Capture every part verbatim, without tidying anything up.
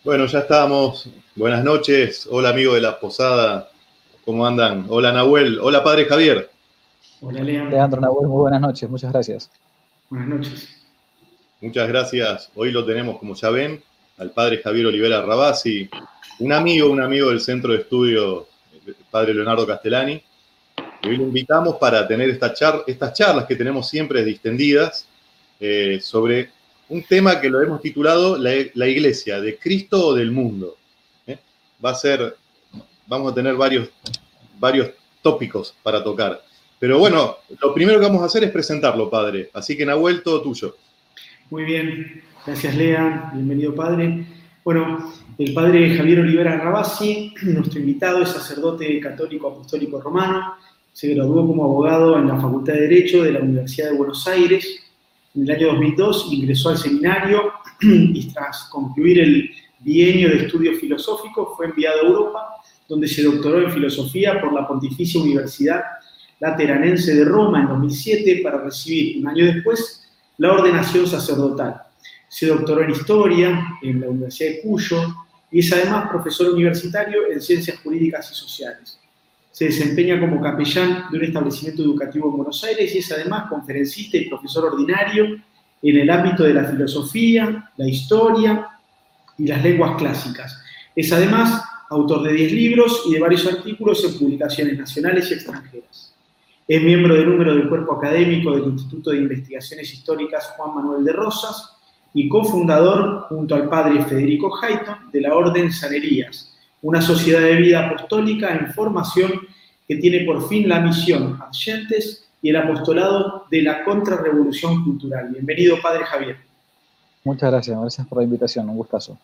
Bueno, ya estamos. Buenas noches. Hola, amigo de la posada. ¿Cómo andan? Hola, Nahuel. Hola, padre Javier. Hola, Lean. Leandro Nahuel, muy buenas noches, muchas gracias. Buenas noches. Muchas gracias. Hoy lo tenemos, como ya ven, al padre Javier Olivera Rabasi, un amigo, un amigo del Centro de Estudio, el padre Leonardo Castellani. Y hoy lo invitamos para tener esta char estas charlas que tenemos siempre distendidas eh, sobre un tema que lo hemos titulado La, la Iglesia, ¿de Cristo o del mundo? ¿Eh? Va a ser, vamos a tener varios, varios tópicos para tocar. Pero bueno, lo primero que vamos a hacer es presentarlo, padre. Así que, Nahuel, todo tuyo. Muy bien, gracias, Lean. Bienvenido, padre. Bueno, el padre Javier Olivera Rabasi, nuestro invitado, es sacerdote católico apostólico romano. Se graduó como abogado en la Facultad de Derecho de la Universidad de Buenos Aires. En el año dos mil dos ingresó al seminario y tras concluir el bienio de estudios filosóficos fue enviado a Europa, donde se doctoró en filosofía por la Pontificia Universidad Lateranense de Roma en dos mil siete para recibir un año después la ordenación sacerdotal. Se doctoró en Historia en la Universidad de Cuyo y es además profesor universitario en Ciencias Jurídicas y Sociales. Se desempeña como capellán de un establecimiento educativo en Buenos Aires y es además conferencista y profesor ordinario en el ámbito de la filosofía, la historia y las lenguas clásicas. Es además autor de diez libros y de varios artículos en publicaciones nacionales y extranjeras. Es miembro del número del cuerpo académico del Instituto de Investigaciones Históricas Juan Manuel de Rosas y cofundador, junto al padre Federico Hayton, de la Orden Sanerías, una sociedad de vida apostólica en formación que tiene por fin la misión Adyentes y el apostolado de la contrarrevolución cultural. Bienvenido, padre Javier. Muchas gracias, gracias por la invitación, un gustazo.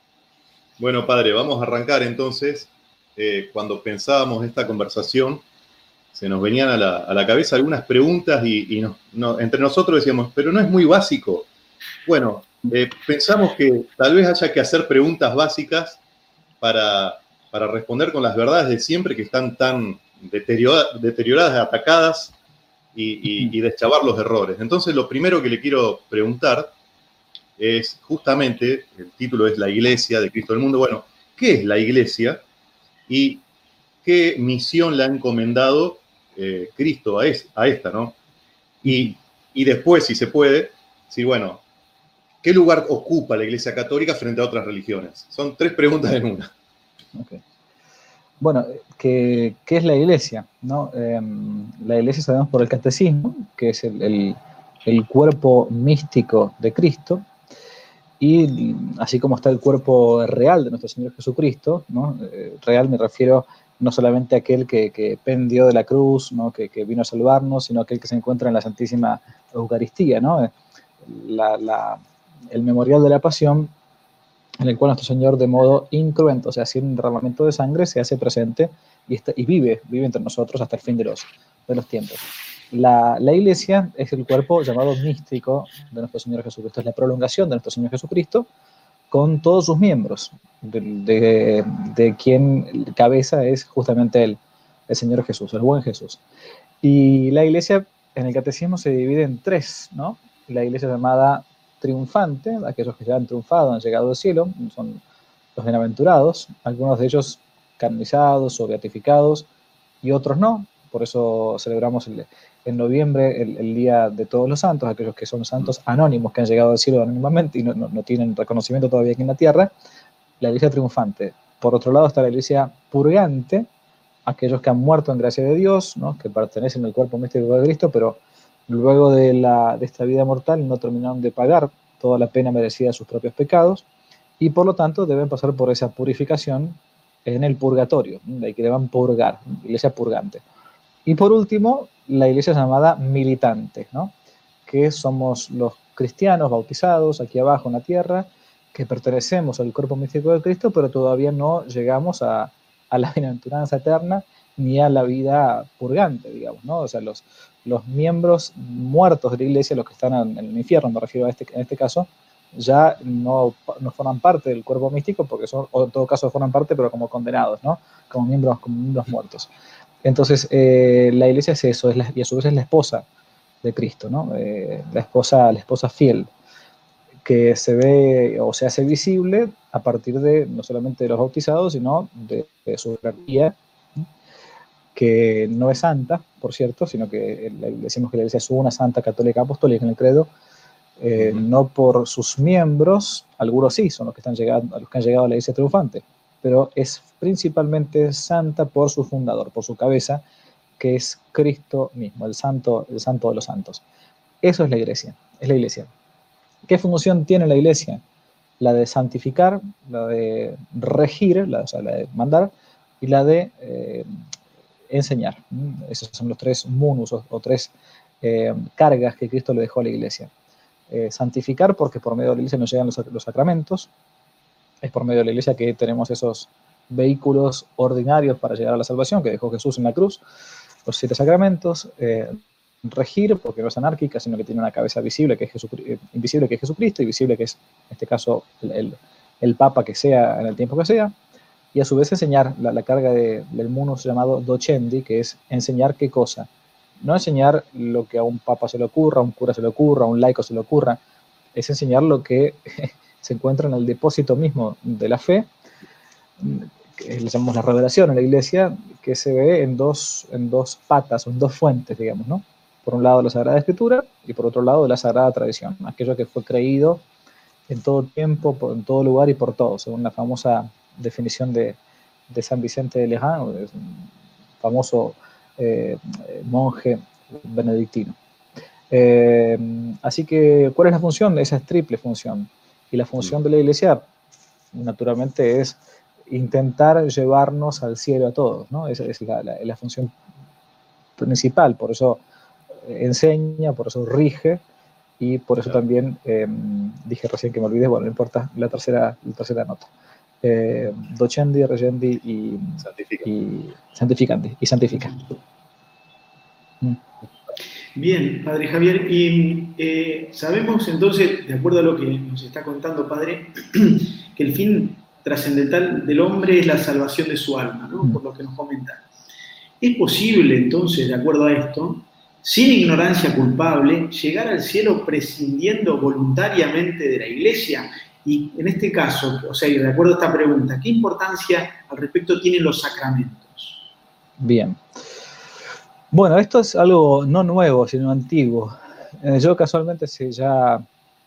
Bueno, padre, vamos a arrancar entonces. Eh, cuando pensábamos esta conversación, se nos venían a la, a la cabeza algunas preguntas y, y no, no, entre nosotros decíamos, pero no es muy básico. Bueno, eh, pensamos que tal vez haya que hacer preguntas básicas para, para responder con las verdades de siempre que están tan deterioradas, deterioradas atacadas y, y, y deschavar los errores. Entonces, lo primero que le quiero preguntar es justamente, el título es La Iglesia de Cristo del Mundo. Bueno, ¿qué es la Iglesia? Y qué misión le ha encomendado eh, Cristo a, es, a esta, ¿no? Y, y después, si se puede, decir, bueno, ¿qué lugar ocupa la Iglesia Católica frente a otras religiones? Son tres preguntas en una. Okay. Bueno, ¿qué, ¿qué es la Iglesia? ¿No? Eh, la Iglesia sabemos por el catecismo, que es el, el, el cuerpo místico de Cristo, y así como está el cuerpo real de nuestro Señor Jesucristo, ¿no? Eh, real me refiero no solamente a aquel que, que pendió de la cruz, ¿no? que, que vino a salvarnos, sino aquel que se encuentra en la Santísima Eucaristía, ¿no? la, la, el memorial de la pasión, en el cual nuestro Señor de modo incruento, o sea, sin derramamiento de sangre, se hace presente y, está, y vive, vive entre nosotros hasta el fin de los, de los tiempos. La, la Iglesia es el cuerpo llamado místico de nuestro Señor Jesucristo, es la prolongación de nuestro Señor Jesucristo con todos sus miembros, de, de, de quien cabeza es justamente él, el Señor Jesús, el buen Jesús. Y la Iglesia en el catecismo se divide en tres, ¿no? La Iglesia llamada triunfante, aquellos que ya han triunfado, han llegado al cielo, son los bienaventurados, algunos de ellos canonizados o beatificados y otros no. Por eso celebramos el, en noviembre el, el Día de Todos los Santos, aquellos que son santos anónimos, que han llegado al cielo anónimamente y no, no, no tienen reconocimiento todavía aquí en la tierra. La Iglesia triunfante. Por otro lado está la Iglesia purgante, aquellos que han muerto en gracia de Dios, ¿no? Que pertenecen al cuerpo místico de Cristo, pero luego de, la, de esta vida mortal no terminaron de pagar toda la pena merecida de sus propios pecados y por lo tanto deben pasar por esa purificación en el purgatorio, de ahí que deban purgar, Iglesia purgante. Y por último, la Iglesia llamada militante, ¿no? Que somos los cristianos bautizados aquí abajo en la tierra, que pertenecemos al cuerpo místico de Cristo, pero todavía no llegamos a, a la bienaventuranza eterna ni a la vida purgante, digamos, ¿no? O sea, los, los miembros muertos de la Iglesia, los que están en el infierno, me refiero a este, en este caso, ya no, no forman parte del cuerpo místico, porque son, o en todo caso forman parte, pero como condenados, ¿no? Como miembros, como miembros muertos. Entonces, eh, la Iglesia es eso, es la, y a su vez es la esposa de Cristo, ¿no? Eh, la esposa, la esposa fiel, que se ve o se hace visible a a partir de no solamente de los bautizados, sino de, de su jerarquía, que no es santa, por cierto, sino que decimos que la Iglesia es una santa, católica, apostólica en el credo, eh, uh-huh. no por sus miembros, algunos sí, son los que, están llegando, los que han llegado a la Iglesia triunfante, pero es principalmente santa por su fundador, por su cabeza, que es Cristo mismo, el santo, el santo de los santos. Eso es la Iglesia, es la Iglesia. ¿Qué función tiene la Iglesia? La de santificar, la de regir, la, o sea, la de mandar, y la de eh, enseñar. Esos son los tres munus o, o tres eh, cargas que Cristo le dejó a la Iglesia. Eh, santificar, porque por medio de la Iglesia nos llegan los, los sacramentos. Es por medio de la Iglesia que tenemos esos vehículos ordinarios para llegar a la salvación que dejó Jesús en la cruz, los siete sacramentos. Eh, regir, porque no es anárquica, sino que tiene una cabeza visible, que es Jesucristo, invisible, que es Jesucristo, y visible, que es, en este caso, el, el, el Papa que sea en el tiempo que sea. Y a su vez enseñar la, la carga de, del munus llamado docendi, que es enseñar qué cosa. No enseñar lo que a un papa se le ocurra, a un cura se le ocurra, a un laico se le ocurra, es enseñar lo que se encuentra en el depósito mismo de la fe, que le llamamos la revelación en la Iglesia, que se ve en dos, en dos patas, o en dos fuentes, digamos, ¿no? Por un lado la Sagrada Escritura y por otro lado la Sagrada Tradición, aquello que fue creído en todo tiempo, en todo lugar y por todos, según la famosa definición de, de San Vicente de Leján, un famoso eh, monje benedictino. Eh, así que, ¿cuál es la función? Esa es triple función. Y la función de la Iglesia, naturalmente, es intentar llevarnos al cielo a todos, ¿no? Esa es la, la, la función principal, por eso enseña, por eso rige, y por eso también, eh, dije recién que me olvidé, bueno, no importa, la tercera, la tercera nota. Eh, docendi, regendi y, y santificandi, y santifica. Mm. Bien, Padre Javier, y eh, sabemos entonces, de acuerdo a lo que nos está contando, Padre, que el fin trascendental del hombre es la salvación de su alma, ¿no? Por lo que nos comenta. ¿Es posible entonces, de acuerdo a esto, sin ignorancia culpable, llegar al cielo prescindiendo voluntariamente de la Iglesia? Y en este caso, o sea, de acuerdo a esta pregunta, ¿qué importancia al respecto tienen los sacramentos? Bien. Bueno, esto es algo no nuevo, sino antiguo. Eh, yo casualmente hace ya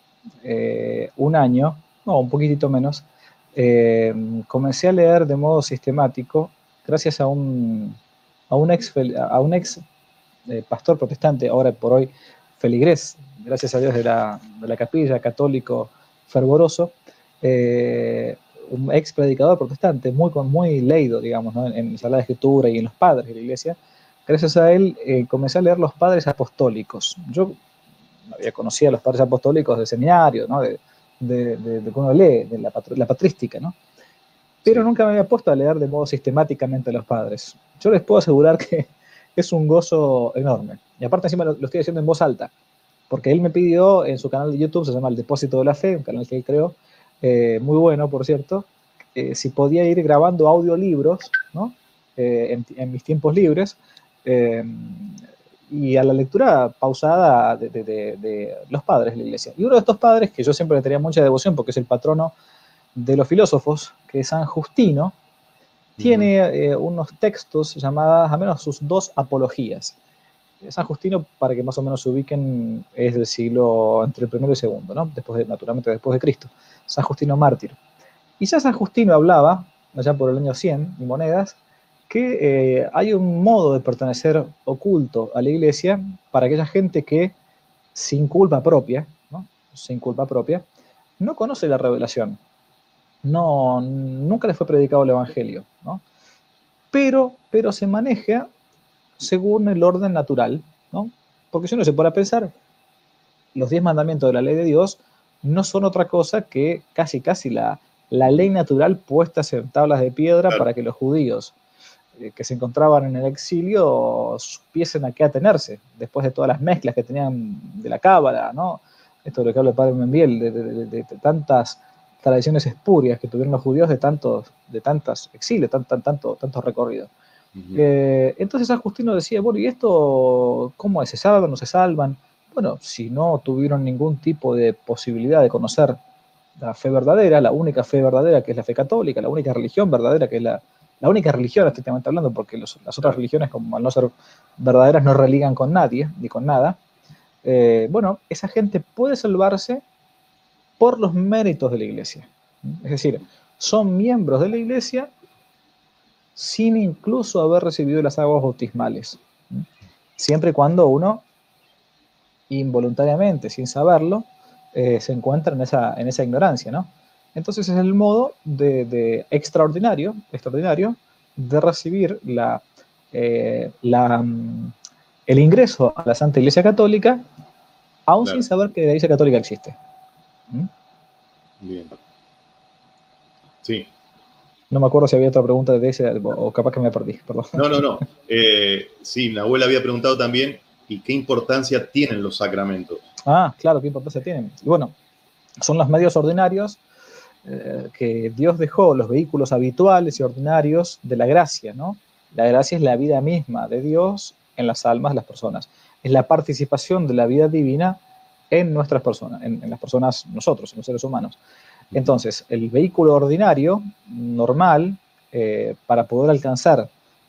eh, un año, no, un poquitito menos, eh, comencé a leer de modo sistemático, gracias a un, a un ex, a un ex eh, pastor protestante, ahora por hoy feligrés, gracias a Dios de la, de la capilla, católico, fervoroso, eh, un ex predicador protestante, muy, muy leído, digamos, ¿no? en, en Sagrada Escritura y en los padres de la Iglesia. Gracias a él eh, comencé a leer los padres apostólicos. Yo había conocido a los padres apostólicos del seminario, ¿no? de, de, de, de que uno lee, de la, la patrística, ¿no? Pero nunca me había puesto a leer de modo sistemáticamente a los padres. Yo les puedo asegurar que es un gozo enorme. Y aparte encima lo, lo estoy haciendo en voz alta, porque él me pidió en su canal de YouTube, se llama El Depósito de la Fe, un canal que él creó, eh, muy bueno, por cierto, eh, si podía ir grabando audiolibros, ¿no? eh, en, en mis tiempos libres, eh, y a la lectura pausada de, de, de, de los padres de la Iglesia. Y uno de estos padres, que yo siempre le tenía mucha devoción, porque es el patrono de los filósofos, que es San Justino, uh-huh. tiene eh, unos textos llamadas, al menos sus dos apologías. San Justino, para que más o menos se ubiquen, es del siglo entre el primero y el segundo, ¿no? Después de, naturalmente después de Cristo. San Justino mártir. Y ya San Justino hablaba, allá por el año cien y monedas, que eh, hay un modo de pertenecer oculto a la Iglesia para aquella gente que, sin culpa propia, ¿no? sin culpa propia, no conoce la revelación. No, nunca les fue predicado el Evangelio, ¿no? Pero, pero se maneja según el orden natural, ¿no? Porque si uno se pone a pensar, los diez mandamientos de la ley de Dios no son otra cosa que casi casi la, la ley natural puestas en tablas de piedra claro. para que los judíos eh, que se encontraban en el exilio supiesen a qué atenerse, después de todas las mezclas que tenían de la cábala, ¿no? Esto es lo que habla el padre Membiel, de, de, de, de, de tantas tradiciones espurias que tuvieron los judíos de tantos, de tantas exilios, tan, tan, tanto, tantos recorridos. Uh-huh. Eh, entonces San Justino decía, bueno, ¿y esto cómo es? ¿Se salvan o no se salvan? Bueno, si no tuvieron ningún tipo de posibilidad de conocer la fe verdadera, la única fe verdadera que es la fe católica, la única religión verdadera que es la, la única religión, estrictamente hablando, porque los, las otras religiones, como al no ser verdaderas, no religan con nadie, ni con nada, eh, bueno, esa gente puede salvarse por los méritos de la iglesia. Es decir, son miembros de la iglesia sin incluso haber recibido las aguas bautismales, siempre y cuando uno involuntariamente, sin saberlo, eh, se encuentra en esa, en esa ignorancia, ¿no? Entonces es el modo de, de extraordinario, extraordinario de recibir la, eh, la, el ingreso a la Santa Iglesia Católica, aún claro. sin saber que la Iglesia Católica existe. ¿Mm? Bien. Sí. No me acuerdo si había otra pregunta de ese, o capaz que me perdí, perdón. No, no, no. Eh, sí, Nahuel había preguntado también, ¿y qué importancia tienen los sacramentos? Ah, claro, qué importancia tienen. Y bueno, son los medios ordinarios eh, que Dios dejó, los vehículos habituales y ordinarios de la gracia, ¿no? La gracia es la vida misma de Dios en las almas de las personas. Es la participación de la vida divina en nuestras personas, en, en las personas, nosotros, en los seres humanos. Entonces, el vehículo ordinario, normal, eh, para poder alcanzar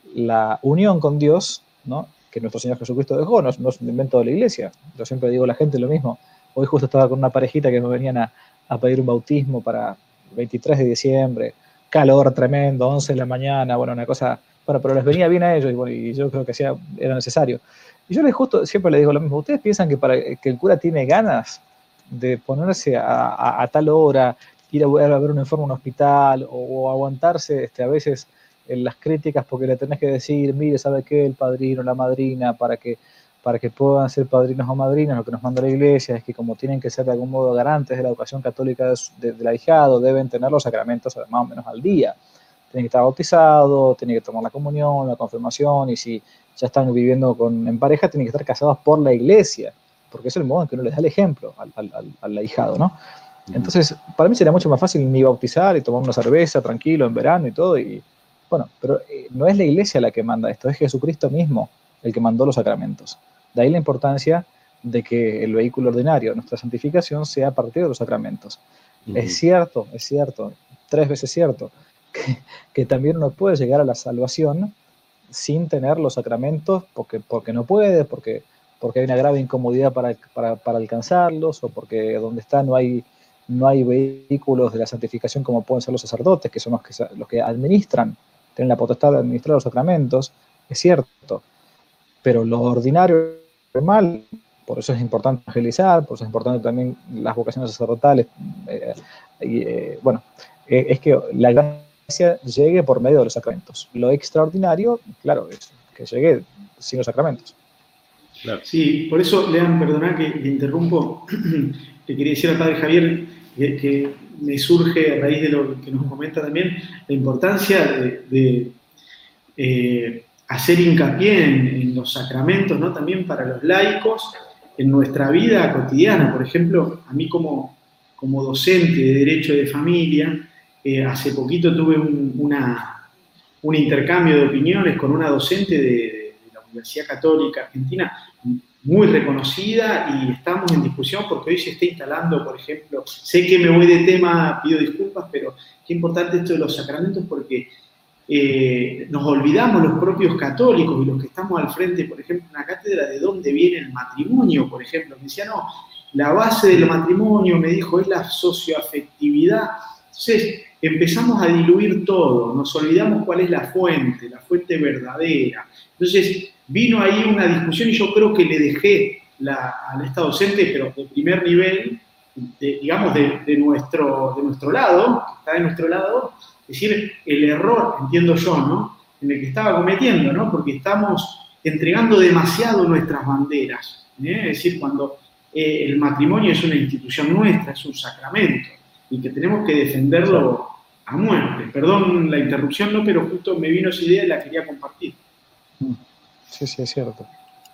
la unión con Dios, ¿no?, que nuestro Señor Jesucristo dejó, no es, no es un invento de la iglesia. Yo siempre digo a la gente lo mismo. Hoy justo estaba con una parejita que me venían a, a pedir un bautismo para el veintitrés de diciembre, calor tremendo, once de la mañana, bueno, una cosa, bueno, pero les venía bien a ellos y, bueno, y yo creo que sea, era necesario. Y yo les justo siempre les digo lo mismo. ¿Ustedes piensan que, para, que el cura tiene ganas de ponerse a, a, a tal hora, ir a, a ver un enfermo en un hospital, o, o aguantarse este, a veces en las críticas porque le tenés que decir, mire, ¿sabe qué? El padrino, la madrina, para que, para que puedan ser padrinos o madrinas, lo que nos manda la iglesia es que como tienen que ser de algún modo garantes de la educación católica de, de, del ahijado, deben tener los sacramentos más o menos al día. Tienen que estar bautizados, tienen que tomar la comunión, la confirmación, y si ya están viviendo con, en pareja, tienen que estar casados por la iglesia, porque es el modo en que uno les da el ejemplo al, al, al, al ahijado, ¿no? Entonces, para mí sería mucho más fácil ni bautizar y tomar una cerveza tranquilo en verano y todo, y bueno, pero eh, no es la iglesia la que manda esto, es Jesucristo mismo el que mandó los sacramentos. De ahí la importancia de que el vehículo ordinario de nuestra santificación sea a partir de los sacramentos. Uh-huh. Es cierto, es cierto, tres veces cierto, que, que también uno puede llegar a la salvación sin tener los sacramentos, porque, porque no puede, porque, porque hay una grave incomodidad para, para, para alcanzarlos, o porque donde está no hay, no hay vehículos de la santificación como pueden ser los sacerdotes, que son los que, los que administran, tienen la potestad de administrar los sacramentos, es cierto, pero lo ordinario es mal, por eso es importante evangelizar, por eso es importante también las vocaciones sacerdotales, eh, y, eh, bueno, eh, es que la gracia llegue por medio de los sacramentos. Lo extraordinario, claro, es que llegue sin los sacramentos. Claro. Sí, por eso, Lean, perdona que le interrumpo, le quería decir al padre Javier que, que me surge a raíz de lo que nos comenta también, la importancia de, de eh, hacer hincapié en, en los sacramentos, ¿no? También para los laicos, en nuestra vida cotidiana. Por ejemplo, a mí como, como docente de Derecho de Familia, eh, hace poquito tuve un, una, un intercambio de opiniones con una docente de, de, de la Universidad Católica Argentina, muy reconocida, y estamos en discusión porque hoy se está instalando, por ejemplo, sé que me voy de tema, pido disculpas, pero qué importante esto de los sacramentos, porque eh, nos olvidamos los propios católicos y los que estamos al frente, por ejemplo, en la cátedra, de dónde viene el matrimonio, por ejemplo. Me decía, no, la base del matrimonio, me dijo, es la socioafectividad. Entonces, empezamos a diluir todo, nos olvidamos cuál es la fuente, la fuente verdadera. Entonces, vino ahí una discusión y yo creo que le dejé la, a esta docente, pero de primer nivel, de, digamos, de, de, nuestro, de nuestro lado, que está de nuestro lado, es decir, el error, entiendo yo, ¿no?, en el que estaba cometiendo, ¿no?, porque estamos entregando demasiado nuestras banderas, ¿eh? Es decir, cuando eh, el matrimonio es una institución nuestra, es un sacramento, y que tenemos que defenderlo a muerte. Perdón la interrupción, ¿no?, pero justo me vino esa idea y la quería compartir. Sí, sí, es cierto.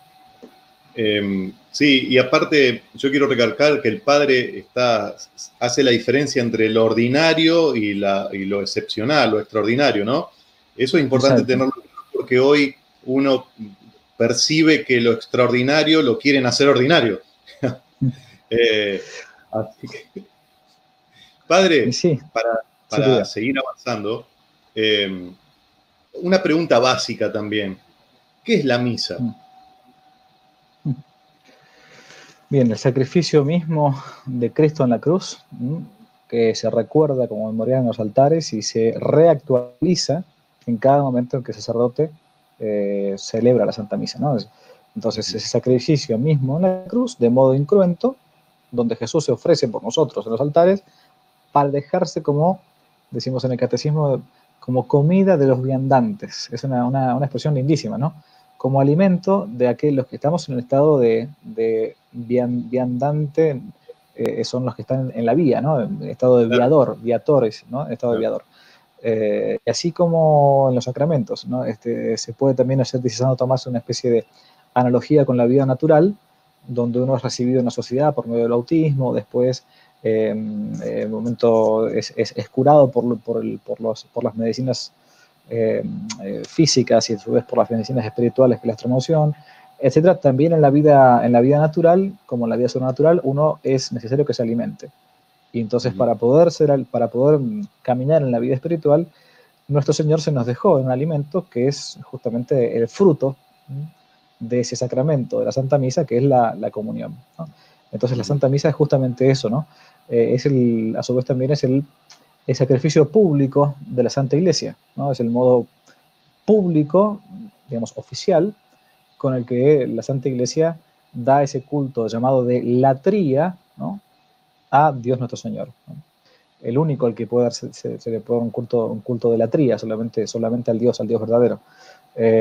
Eh, sí, y aparte yo quiero recalcar que el padre está, hace la diferencia entre lo ordinario y, la, y lo excepcional, lo extraordinario, ¿no? Eso es importante Exacto. tenerlo porque hoy uno percibe que lo extraordinario lo quieren hacer ordinario. eh, así que, Padre, sí, para, para sí, seguir avanzando, eh, una pregunta básica también. ¿Qué es la misa? Bien, el sacrificio mismo de Cristo en la cruz, que se recuerda como memorial en los altares y se reactualiza en cada momento en que el sacerdote eh, celebra la Santa Misa, ¿no? Entonces, ese sacrificio mismo en la cruz, de modo incruento, donde Jesús se ofrece por nosotros en los altares, para dejarse como, decimos en el catecismo, como comida de los viandantes. Es una, una, una expresión lindísima, ¿no? Como alimento de aquellos que estamos en el estado de, de vian, viandante, eh, son los que están en la vía, ¿no? En estado de viador, viatores, ¿no? En estado de viador. Eh, y así como en los sacramentos, ¿no? Este, se puede también hacer, dice Santo Tomás, una especie de analogía con la vida natural, donde uno es recibido en la sociedad por medio del bautismo, después eh, en el momento es, es, es curado por, por, el, por, los, por las medicinas eh, eh, físicas y a su vez por las medicinas espirituales, que es la extremaunción, etcétera. También en la vida, en la vida natural, como en la vida sobrenatural, uno es necesario que se alimente. Y entonces, uh-huh. para, poder ser, para poder caminar en la vida espiritual, nuestro Señor se nos dejó un alimento que es justamente el fruto de ese sacramento, de la Santa Misa, que es la, la comunión, ¿no? Entonces, uh-huh. la Santa Misa es justamente eso, ¿no? Eh, es el, a su vez también es el, el sacrificio público de la Santa Iglesia, ¿no? Es el modo público, digamos, oficial, con el que la Santa Iglesia da ese culto llamado de latría, ¿no?, a Dios nuestro Señor, ¿no? El único al que puede darse, se, se le puede dar un culto, un culto de latría, solamente, solamente al Dios, al Dios verdadero. Eh,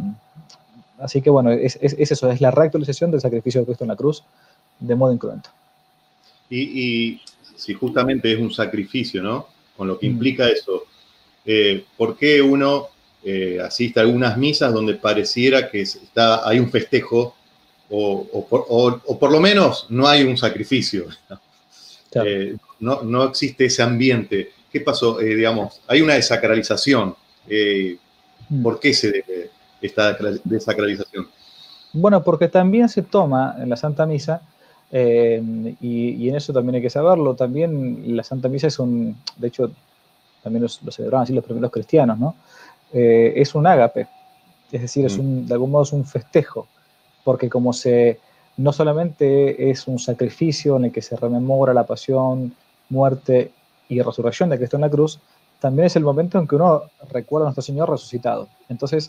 así que bueno, es, es, es eso, es la reactualización del sacrificio de Cristo en la cruz de modo incruento. Y, y si justamente es un sacrificio, ¿no? Con lo que implica mm. eso, eh, ¿por qué uno eh, asiste a algunas misas donde pareciera que está, hay un festejo o, o, por, o, o por lo menos no hay un sacrificio? Claro. Eh, no, no existe ese ambiente. ¿Qué pasó? Eh, digamos, hay una desacralización. Eh, mm. ¿Por qué se debe esta desacralización? Bueno, porque también se toma en la Santa Misa, eh, y, y en eso también hay que saberlo, también la Santa Misa es un, de hecho, también lo, lo celebraban así los primeros cristianos, ¿no? Eh, es un ágape, es decir, mm. es un, de algún modo es un festejo, porque como se, no solamente es un sacrificio en el que se rememora la pasión, muerte y resurrección de Cristo en la cruz, también es el momento en que uno recuerda a nuestro Señor resucitado. Entonces,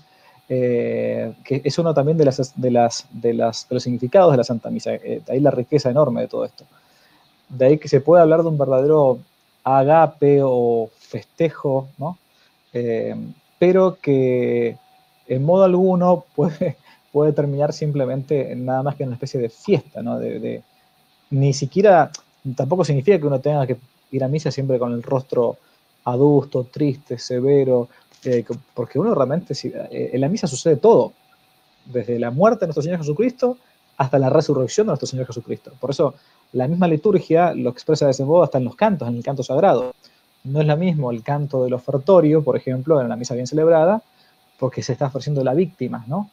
eh, que es uno también de, las, de, las, de, las, de los significados de la Santa Misa, eh, de ahí la riqueza enorme de todo esto. De ahí que se puede hablar de un verdadero agape o festejo, ¿no? Eh, pero que en modo alguno puede, puede terminar simplemente en nada más que en una especie de fiesta, ¿no? De, de, ni siquiera, tampoco significa que uno tenga que ir a misa siempre con el rostro adusto, triste, severo, eh, porque uno realmente, eh, en la misa sucede todo, desde la muerte de nuestro Señor Jesucristo hasta la resurrección de nuestro Señor Jesucristo. Por eso la misma liturgia lo expresa de ese modo hasta en los cantos, en el canto sagrado. No es lo mismo el canto del ofertorio, por ejemplo, en la misa bien celebrada, porque se está ofreciendo la víctima, ¿no?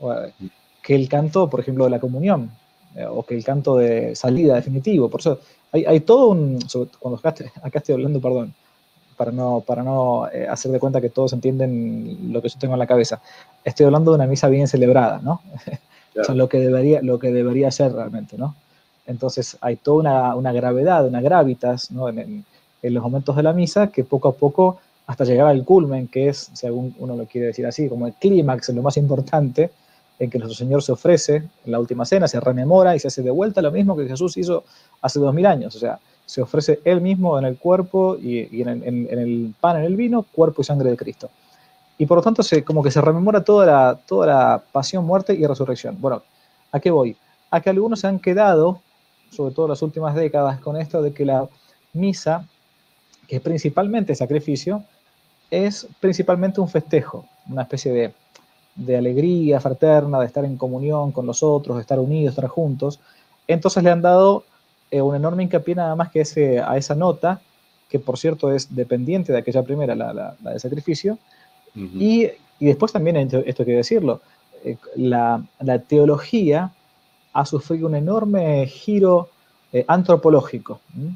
Que el canto, por ejemplo, de la comunión, eh, o que el canto de salida definitivo. Por eso hay, hay todo un... Cuando acá, acá estoy hablando, perdón, para no, para no eh, hacer de cuenta que todos entienden lo que yo tengo en la cabeza. Estoy hablando de una misa bien celebrada, ¿no? Claro. O sea, lo que debería, lo que debería ser realmente, ¿no? Entonces hay toda una, una gravedad, una gravitas, ¿no? En, en, en los momentos de la misa que poco a poco, hasta llegar al culmen, que es, si algún, uno lo quiere decir así, como el clímax, lo más importante, en que nuestro Señor se ofrece en la última cena, se rememora y se hace de vuelta lo mismo que Jesús hizo hace dos mil años. O sea, se ofrece Él mismo en el cuerpo y, y en, el, en, en el pan, en el vino, cuerpo y sangre de Cristo. Y por lo tanto, se, como que se rememora toda la, toda la pasión, muerte y resurrección. Bueno, ¿a qué voy? A que algunos se han quedado, sobre todo en las últimas décadas, con esto de que la misa, que es principalmente sacrificio, es principalmente un festejo, una especie de, de alegría fraterna, de estar en comunión con los otros, de estar unidos, estar juntos. Entonces le han dado eh, un enorme hincapié nada más que ese, a esa nota, que por cierto es dependiente de aquella primera, la, la, la de sacrificio. Uh-huh. y, y después también, esto, esto hay que decirlo, eh, la, la teología ha sufrido un enorme giro eh, antropológico. ¿Mm?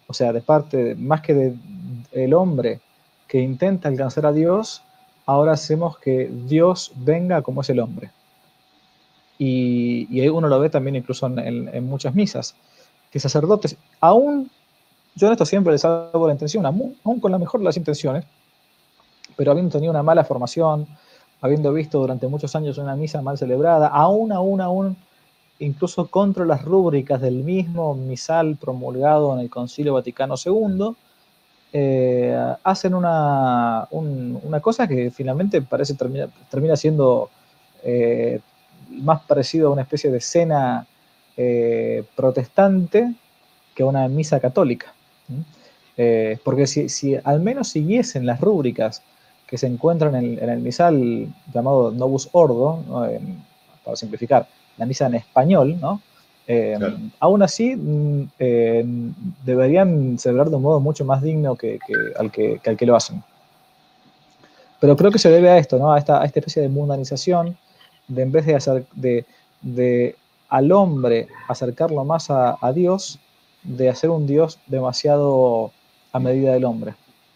O sea, de parte, más que del de hombre que intenta alcanzar a Dios, ahora hacemos que Dios venga como es el hombre. Y, y ahí uno lo ve también incluso en, en, en muchas misas, que sacerdotes, aún, yo en esto siempre les hago la intención, aún, aún con la mejor de las intenciones, pero habiendo tenido una mala formación, habiendo visto durante muchos años una misa mal celebrada, aún, aún, aún, incluso contra las rúbricas del mismo misal promulgado en el Concilio Vaticano segundo, eh, hacen una, un, una cosa que finalmente parece termina, termina siendo eh, más parecido a una especie de cena eh, protestante que a una misa católica. Eh, porque si, si al menos siguiesen las rúbricas que se encuentran en, en el misal llamado Novus Ordo, ¿no? eh, para simplificar, la misa en español, ¿no? Eh, claro. Aún así, eh, deberían celebrar de un modo mucho más digno que, que, al que, que al que lo hacen. Pero creo que se debe a esto, ¿no? A esta, a esta especie de mundanización, de en vez de, hacer, de, de al hombre acercarlo más a, a Dios, de hacer un Dios demasiado a medida del hombre.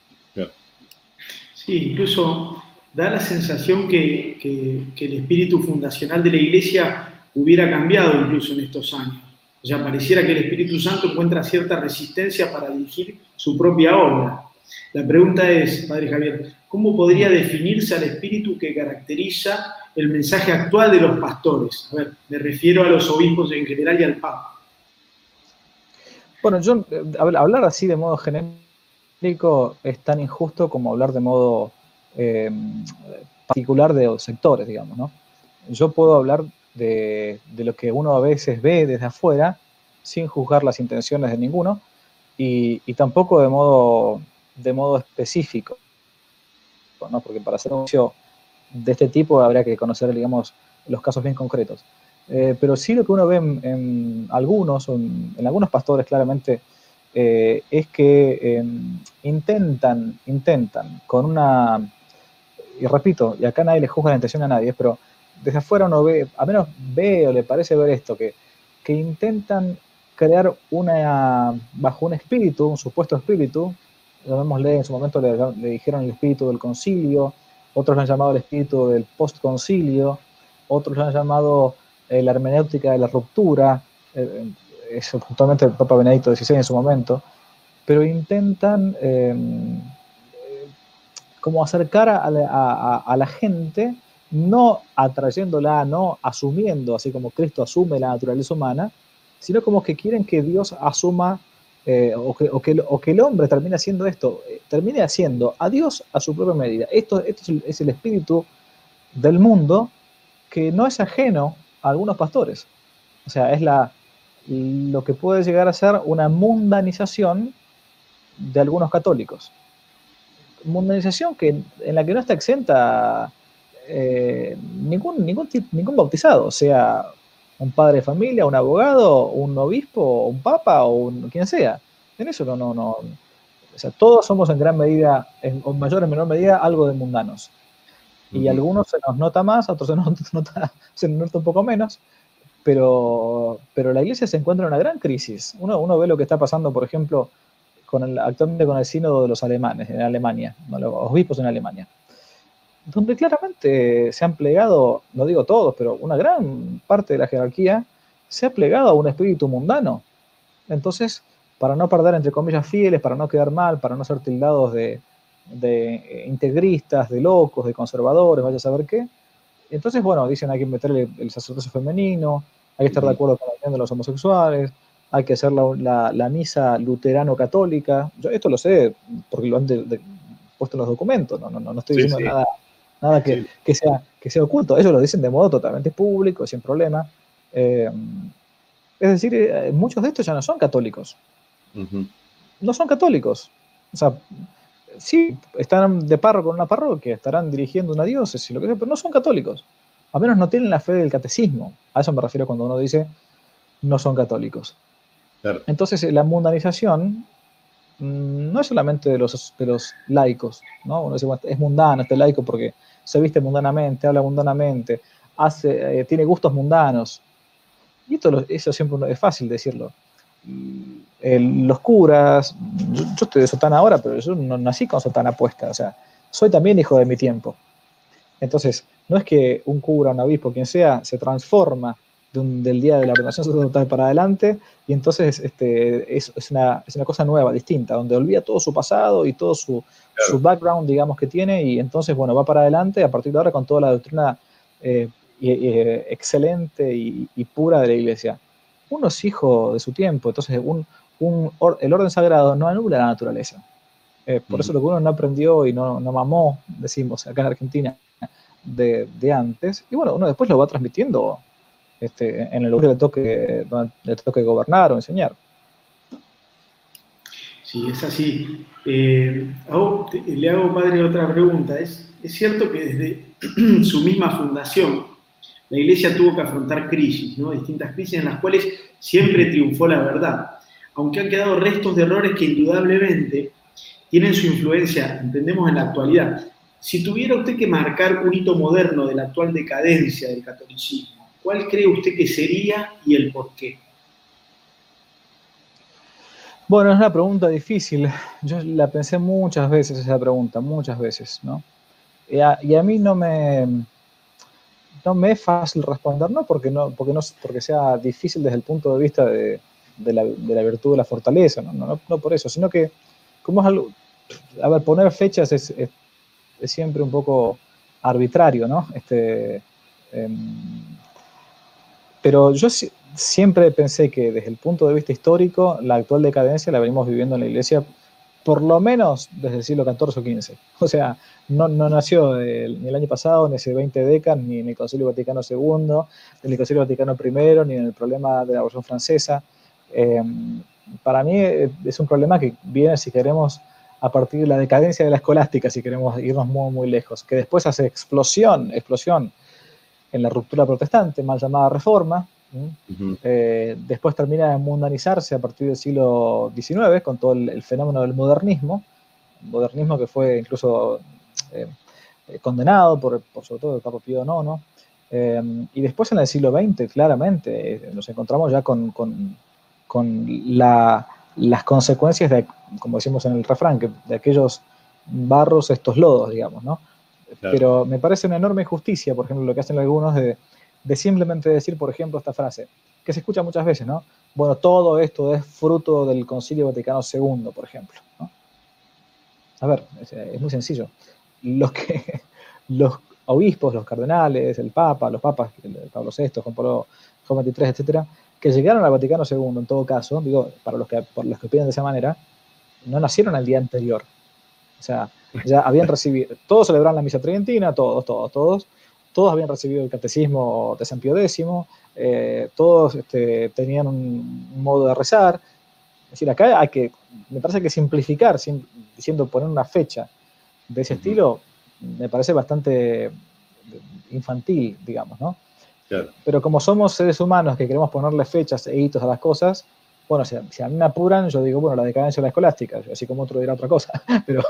Sí, incluso da la sensación que, que, que el espíritu fundacional de la Iglesia hubiera cambiado incluso en estos años. O sea, pareciera que el Espíritu Santo encuentra cierta resistencia para dirigir su propia obra. La pregunta es, Padre Javier, ¿cómo podría definirse al espíritu que caracteriza el mensaje actual de los pastores? A ver, me refiero a los obispos en general y al Papa. Bueno, yo, hablar así de modo genérico es tan injusto como hablar de modo eh, particular de sectores, digamos, ¿no? Yo puedo hablar de, de lo que uno a veces ve desde afuera, sin juzgar las intenciones de ninguno, y, y tampoco de modo, de modo específico, ¿no? Porque para hacer un juicio de este tipo habría que conocer, digamos, los casos bien concretos. Eh, pero sí lo que uno ve en, en algunos, en, en algunos pastores claramente, eh, es que eh, intentan, intentan con una, y repito, y acá nadie le juzga la intención a nadie, pero desde afuera uno ve, a menos ve o le parece ver esto, que, que intentan crear una, bajo un espíritu, un supuesto espíritu, llamémosle, en su momento le, le dijeron el espíritu del concilio, otros lo han llamado el espíritu del postconcilio, otros lo han llamado eh, la hermenéutica de la ruptura, eh, eso justamente el Papa Benedicto dieciséis en su momento, pero intentan eh, como acercar a la, a, a la gente, no atrayéndola, no asumiendo, así como Cristo asume la naturaleza humana, sino como que quieren que Dios asuma, eh, o, que, o, que, o que el hombre termine haciendo esto, eh, termine haciendo a Dios a su propia medida. Esto, esto es, el, es el espíritu del mundo que no es ajeno a algunos pastores. O sea, es la, lo que puede llegar a ser una mundanización de algunos católicos. Mundanización que, en la que no está exenta eh, ningún, ningún, ningún bautizado, sea un padre de familia, un abogado, un obispo, un papa o un, quien sea. En eso no, no, no. O sea, todos somos en gran medida, en mayor o menor medida, algo de mundanos. Y uh-huh. algunos se nos nota más, otros se nos nota, se nos nota un poco menos, pero, pero la Iglesia se encuentra en una gran crisis. Uno, uno ve lo que está pasando, por ejemplo, con el, actualmente con el sínodo de los alemanes en Alemania, ¿no? Los obispos en Alemania, donde claramente se han plegado, no digo todos, pero una gran parte de la jerarquía se ha plegado a un espíritu mundano. Entonces, para no perder, entre comillas, fieles, para no quedar mal, para no ser tildados de, de integristas, de locos, de conservadores, vaya a saber qué, entonces, bueno, dicen hay que meterle el sacerdocio femenino, hay que estar de acuerdo con la unión de los homosexuales, hay que hacer la, la, la misa luterano-católica. Yo esto lo sé porque lo han de, de, puesto en los documentos, no, no, no estoy diciendo sí, sí. nada, nada que, sí. que, sea, que sea oculto. Ellos lo dicen de modo totalmente público, sin problema. Eh, es decir, eh, muchos de estos ya no son católicos. Uh-huh. No son católicos. O sea, sí, están de párroco en una parroquia, estarán dirigiendo una diócesis, lo que sea, pero no son católicos. Al menos no tienen la fe del catecismo. A eso me refiero cuando uno dice no son católicos. Claro. Entonces, la mundanización mmm, no es solamente de los, de los laicos, ¿no? Uno dice, bueno, es mundano este laico porque se viste mundanamente, habla mundanamente, hace, eh, tiene gustos mundanos. Y esto, eso siempre es fácil decirlo. el, los curas, yo, yo estoy de sotana ahora, pero yo no nací con sotana puesta, o sea, soy también hijo de mi tiempo. Entonces, no es que un cura, un obispo, quien sea, se transforma de un, del día de la ordenación sacerdotal para adelante, y entonces este, es, es, una, es una cosa nueva, distinta, donde olvida todo su pasado y todo su, claro. su background, digamos, que tiene, y entonces, bueno, va para adelante a partir de ahora con toda la doctrina eh, eh, excelente y, y pura de la Iglesia. Uno es hijo de su tiempo, entonces un, un or, el orden sagrado no anula la naturaleza. Eh, por mm. eso lo que uno no aprendió y no, no mamó, decimos acá en Argentina, de, de antes, y bueno, uno después lo va transmitiendo este, en el lugar que le toque, donde le toque gobernar o enseñar. Sí, es así. Eh, hago, te, le hago, padre, otra pregunta. ¿Es, es cierto que desde su misma fundación la Iglesia tuvo que afrontar crisis, ¿no? Distintas crisis en las cuales siempre triunfó la verdad, aunque han quedado restos de errores que indudablemente tienen su influencia, entendemos, en la actualidad. Si tuviera usted que marcar un hito moderno de la actual decadencia del catolicismo, ¿cuál cree usted que sería y el por qué? Bueno, es una pregunta difícil. Yo la pensé muchas veces esa pregunta, muchas veces, ¿no? Y a, y a mí no me, no me es fácil responder, no porque, no, porque, no porque sea difícil desde el punto de vista de, de, la, de la virtud de la fortaleza, ¿no? No, no, no por eso, sino que como es algo, a ver, poner fechas es, es, es siempre un poco arbitrario, ¿no? Este, eh, pero yo si, siempre pensé que desde el punto de vista histórico, la actual decadencia la venimos viviendo en la Iglesia por lo menos desde el siglo catorce o quince. O sea, no, no nació el, ni el año pasado, ni hace veinte décadas, ni en el Concilio Vaticano segundo, ni en el Concilio Vaticano primero, ni en el problema de la Revolución Francesa. Eh, para mí es un problema que viene, si queremos, a partir de la decadencia de la escolástica, si queremos irnos muy, muy lejos, que después hace explosión, explosión en la ruptura protestante, mal llamada reforma. Uh-huh. eh, después termina de mundanizarse a partir del siglo diecinueve con todo el, el fenómeno del modernismo, modernismo que fue incluso eh, condenado por, por sobre todo el Papa Pío noveno, eh, y después en el siglo veinte claramente eh, nos encontramos ya con, con, con la, las consecuencias de, como decimos en el refrán, que de aquellos barros estos lodos, digamos, ¿no? Claro. Pero me parece una enorme injusticia, por ejemplo, lo que hacen algunos de de simplemente decir, por ejemplo, esta frase, que se escucha muchas veces, ¿no? Bueno, todo esto es fruto del Concilio Vaticano segundo, por ejemplo, ¿no? A ver, es, es muy sencillo. Los, que, los obispos, los cardenales, el Papa, los papas, el Pablo sexto, Juan Pablo veintitrés, etcétera, que llegaron al Vaticano segundo, en todo caso, digo, para los que, por los que opinan de esa manera, no nacieron al día anterior. O sea, ya habían recibido, todos celebraron la misa tridentina, todos, todos, todos, todos habían recibido el catecismo de San Pío décimo, eh, todos este, tenían un, un modo de rezar. Es decir, acá hay que, me parece que simplificar, sin, diciendo poner una fecha de ese uh-huh. estilo, me parece bastante infantil, digamos, ¿no? Claro. Pero como somos seres humanos que queremos ponerle fechas e hitos a las cosas, bueno, si a, si a mí me apuran, yo digo, bueno, la decadencia de la escolástica, así como otro dirá otra cosa, pero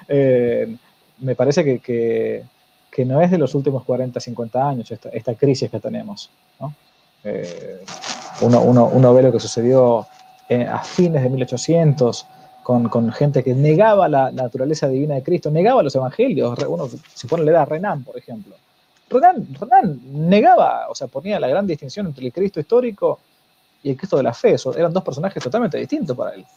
eh, me parece que, que que no es de los últimos cuarenta, cincuenta años esta, esta crisis que tenemos, ¿no? Eh, uno, uno, uno ve lo que sucedió eh, a fines de mil ochocientos con, con gente que negaba la, la naturaleza divina de Cristo, negaba los evangelios. Uno se pone la edad a Renan, por ejemplo. Renan, Renan negaba, o sea, ponía la gran distinción entre el Cristo histórico y el Cristo de la fe. Eso, eran dos personajes totalmente distintos para él.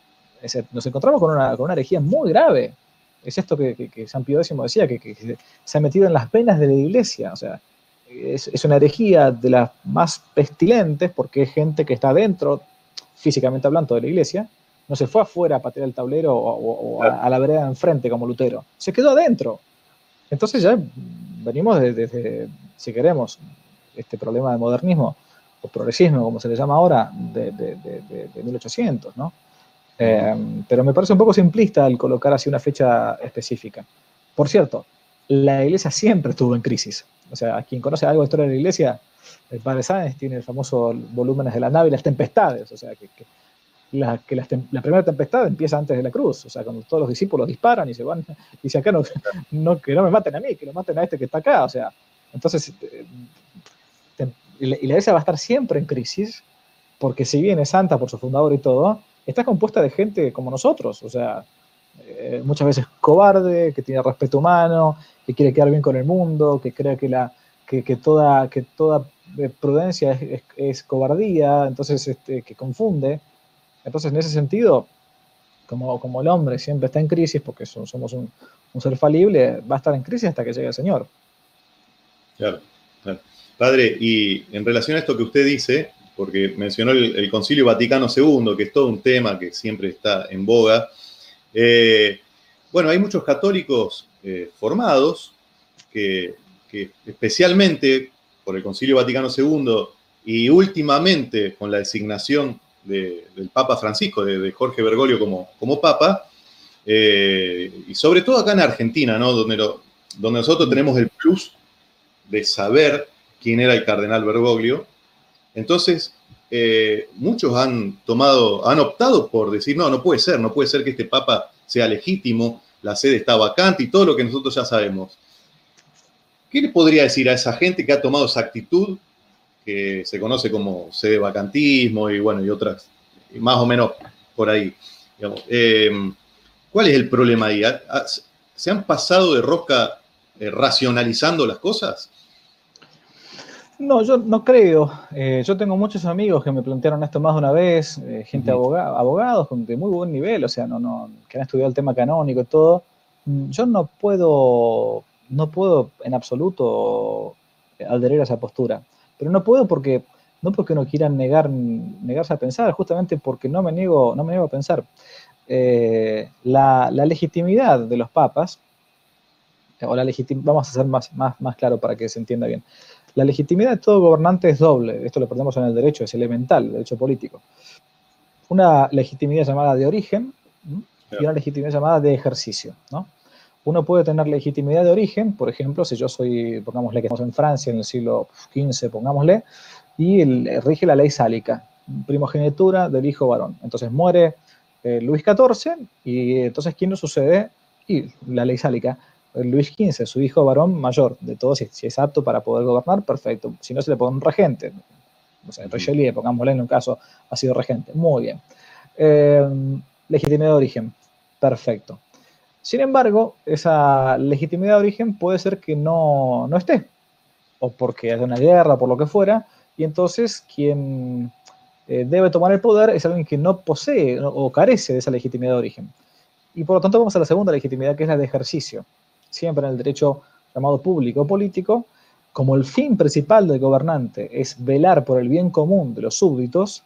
Es decir, nos encontramos con una, con una herejía muy grave. Es esto que, que, que San Pío décimo decía, que, que, que se ha metido en las venas de la Iglesia. O sea, es, es una herejía de las más pestilentes porque es gente que está dentro, físicamente hablando, de la Iglesia. No se fue afuera a patear el tablero o, o, o a, a la vereda de enfrente como Lutero. Se quedó adentro. Entonces ya venimos desde, de, si queremos, este problema de modernismo o progresismo, como se le llama ahora, de, de, de, de, de mil ochocientos, ¿no? Eh, pero me parece un poco simplista el colocar así una fecha específica. Por cierto, la Iglesia siempre estuvo en crisis. O sea, quien conoce algo de historia de la Iglesia, el padre Sáenz tiene el famoso Volúmenes de la Nave y las tempestades. O sea, que, que, la, que las tem la primera tempestad empieza antes de la cruz. O sea, cuando todos los discípulos disparan y se van, y dicen acá no, no, que no me maten a mí, que lo maten a este que está acá. O sea, entonces, te, y la Iglesia va a estar siempre en crisis, porque si bien es santa por su fundador y todo, está compuesta de gente como nosotros, o sea, eh, muchas veces cobarde, que tiene respeto humano, que quiere quedar bien con el mundo, que cree que, la, que, que toda, que toda prudencia es, es, es cobardía, entonces este, que confunde. Entonces, en ese sentido, como, como el hombre siempre está en crisis, porque somos un, un ser falible, va a estar en crisis hasta que llegue el Señor. Claro, claro. Padre, y en relación a esto que usted dice, porque mencionó el, el Concilio Vaticano segundo, que es todo un tema que siempre está en boga, eh, bueno, hay muchos católicos eh, formados que, que especialmente por el Concilio Vaticano segundo y últimamente con la designación de, del Papa Francisco, de, de Jorge Bergoglio como, como Papa, eh, y sobre todo acá en Argentina, ¿no? Donde, lo, donde nosotros tenemos el plus de saber quién era el cardenal Bergoglio. Entonces, eh, muchos han tomado, han optado por decir, no, no puede ser, no puede ser que este Papa sea legítimo, la sede está vacante y todo lo que nosotros ya sabemos. ¿Qué le podría decir a esa gente que ha tomado esa actitud, que se conoce como sede vacantismo y bueno, y otras, y más o menos por ahí? Digamos, eh, ¿cuál es el problema ahí? ¿Se han pasado de rosca eh, racionalizando las cosas? No, yo no creo. Eh, yo tengo muchos amigos que me plantearon esto más de una vez, eh, gente uh-huh. abogada, abogados de muy buen nivel, o sea, no, no, que han estudiado el tema canónico y todo. Yo no puedo, no puedo en absoluto adherir a esa postura. Pero no puedo porque, no porque no quieran negar, negarse a pensar, justamente porque no me niego, no me niego a pensar. Eh, la, la legitimidad de los papas, o la legitim- vamos a hacer más, más, más claro para que se entienda bien. La legitimidad de todo gobernante es doble, esto lo aprendemos en el derecho, es elemental, el derecho político. Una legitimidad llamada de origen, ¿no? Y una legitimidad llamada de ejercicio, ¿no? Uno puede tener legitimidad de origen, por ejemplo, si yo soy, pongámosle que estamos en Francia en el siglo quince, pongámosle, y el, rige la ley sálica, primogenitura del hijo varón. Entonces muere eh, Luis catorce, y entonces ¿quién lo sucede? Y la ley sálica. Luis quince, su hijo varón mayor, de todos, si, si es apto para poder gobernar, perfecto. Si no, se le pone un regente. O sea, Richelieu, pongámosle en un caso, ha sido regente. Muy bien. Eh, legitimidad de origen, perfecto. Sin embargo, esa legitimidad de origen puede ser que no, no esté, o porque haya una guerra, por lo que fuera, y entonces quien eh, debe tomar el poder es alguien que no posee o carece de esa legitimidad de origen. Y por lo tanto vamos a la segunda legitimidad, que es la de ejercicio. Siempre en el derecho llamado público o político, como el fin principal del gobernante es velar por el bien común de los súbditos,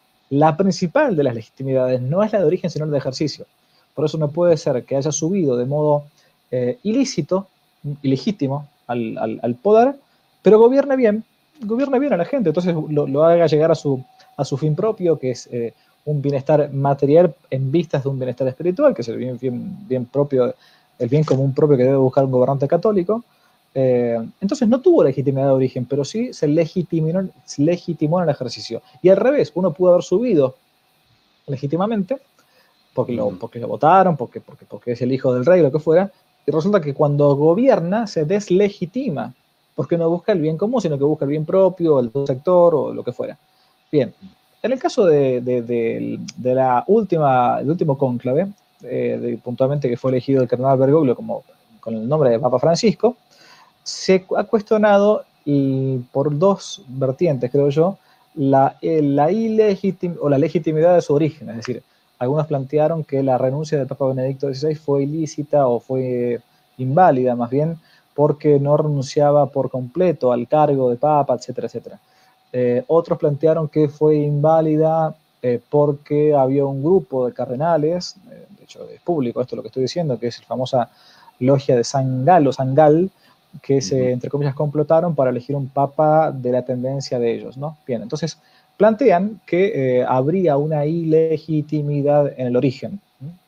la principal de las legitimidades no es la de origen, sino la de ejercicio. Por eso no puede ser que haya subido de modo eh, ilícito, ilegítimo al, al, al poder, pero gobierne bien, gobierne bien a la gente, entonces lo, lo haga llegar a su, a su fin propio, que es eh, un bienestar material en vistas de un bienestar espiritual, que es el bien, bien, bien propio, el bien común propio que debe buscar un gobernante católico. Eh, entonces no tuvo legitimidad de origen, pero sí se legitimó, se legitimó en el ejercicio. Y al revés, uno pudo haber subido legítimamente, porque lo, porque lo votaron, porque, porque, porque es el hijo del rey, lo que fuera, y resulta que cuando gobierna se deslegitima, porque no busca el bien común, sino que busca el bien propio, el sector o lo que fuera. Bien, en el caso de, de, de, de la última, el último cónclave, eh, de, puntualmente que fue elegido el cardenal Bergoglio como, con el nombre de Papa Francisco, se ha cuestionado y por dos vertientes, creo yo, la, la ilegitim, o la legitimidad de su origen, es decir, algunos plantearon que la renuncia del Papa Benedicto dieciséis fue ilícita o fue inválida, más bien, porque no renunciaba por completo al cargo de Papa, etcétera, etcétera. Eh, otros plantearon que fue inválida eh, porque había un grupo de cardenales, eh, de hecho es público esto lo que estoy diciendo, que es la famosa logia de San Galo, San Gal, que se, entre comillas, complotaron para elegir un papa de la tendencia de ellos, ¿no? Bien, entonces plantean que eh, habría una ilegitimidad en el origen.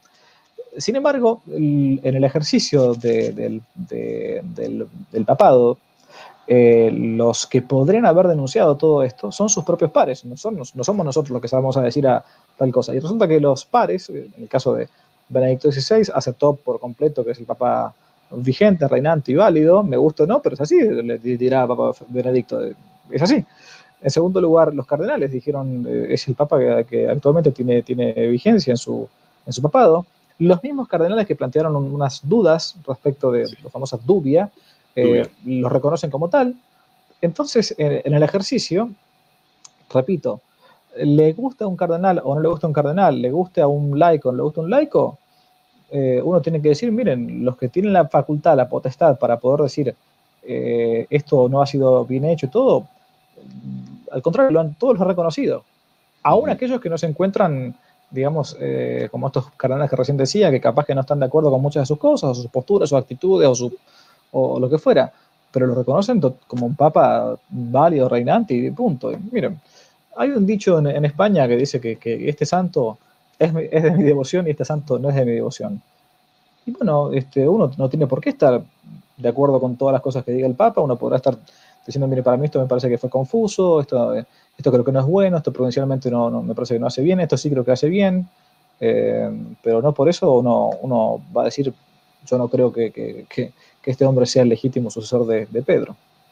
Sin embargo, el, en el ejercicio de, de, de, del, del papado, eh, los que podrían haber denunciado todo esto son sus propios pares, no, son, no somos nosotros los que vamos a decir a tal cosa. Y resulta que los pares, en el caso de Benedicto dieciséis, aceptó por completo que es el papa vigente, reinante y válido, me gusta o no, pero es así, le dirá Papa Benedicto, es así. En segundo lugar, los cardenales dijeron, eh, es el Papa que, que actualmente tiene, tiene vigencia en su, en su papado. Los mismos cardenales que plantearon unas dudas respecto de sí. la famosa dubia, eh, los reconocen como tal. Entonces, en, en el ejercicio, repito, ¿le gusta a un cardenal o no le gusta a un cardenal? ¿Le gusta a un laico o no le gusta a un laico? Eh, uno tiene que decir, miren, los que tienen la facultad, la potestad para poder decir eh, esto no ha sido bien hecho y todo, al contrario, lo han, todos los han reconocido. Aún uh-huh. aquellos que no se encuentran, digamos, eh, como estos cardenales que recién decía, que capaz que no están de acuerdo con muchas de sus cosas, o sus posturas, sus actitudes, o, su, o lo que fuera, pero lo reconocen como un papa válido, reinante y punto. Y miren, hay un dicho en, en España que dice que, que este santo es, es de mi devoción y este santo no es de mi devoción. Y bueno, este, uno no tiene por qué estar de acuerdo con todas las cosas que diga el Papa, uno podrá estar diciendo, mire, para mí esto me parece que fue confuso, esto, esto creo que no es bueno, esto provincialmente no, no, me parece que no hace bien, esto sí creo que hace bien, eh, pero no por eso uno, uno va a decir, yo no creo que, que, que, que este hombre sea el legítimo sucesor de, de Pedro.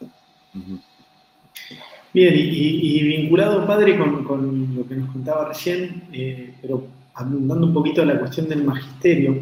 Bien, y, y, y vinculado, padre, con, con lo que nos contaba recién, eh, pero abundando un poquito a la cuestión del magisterio,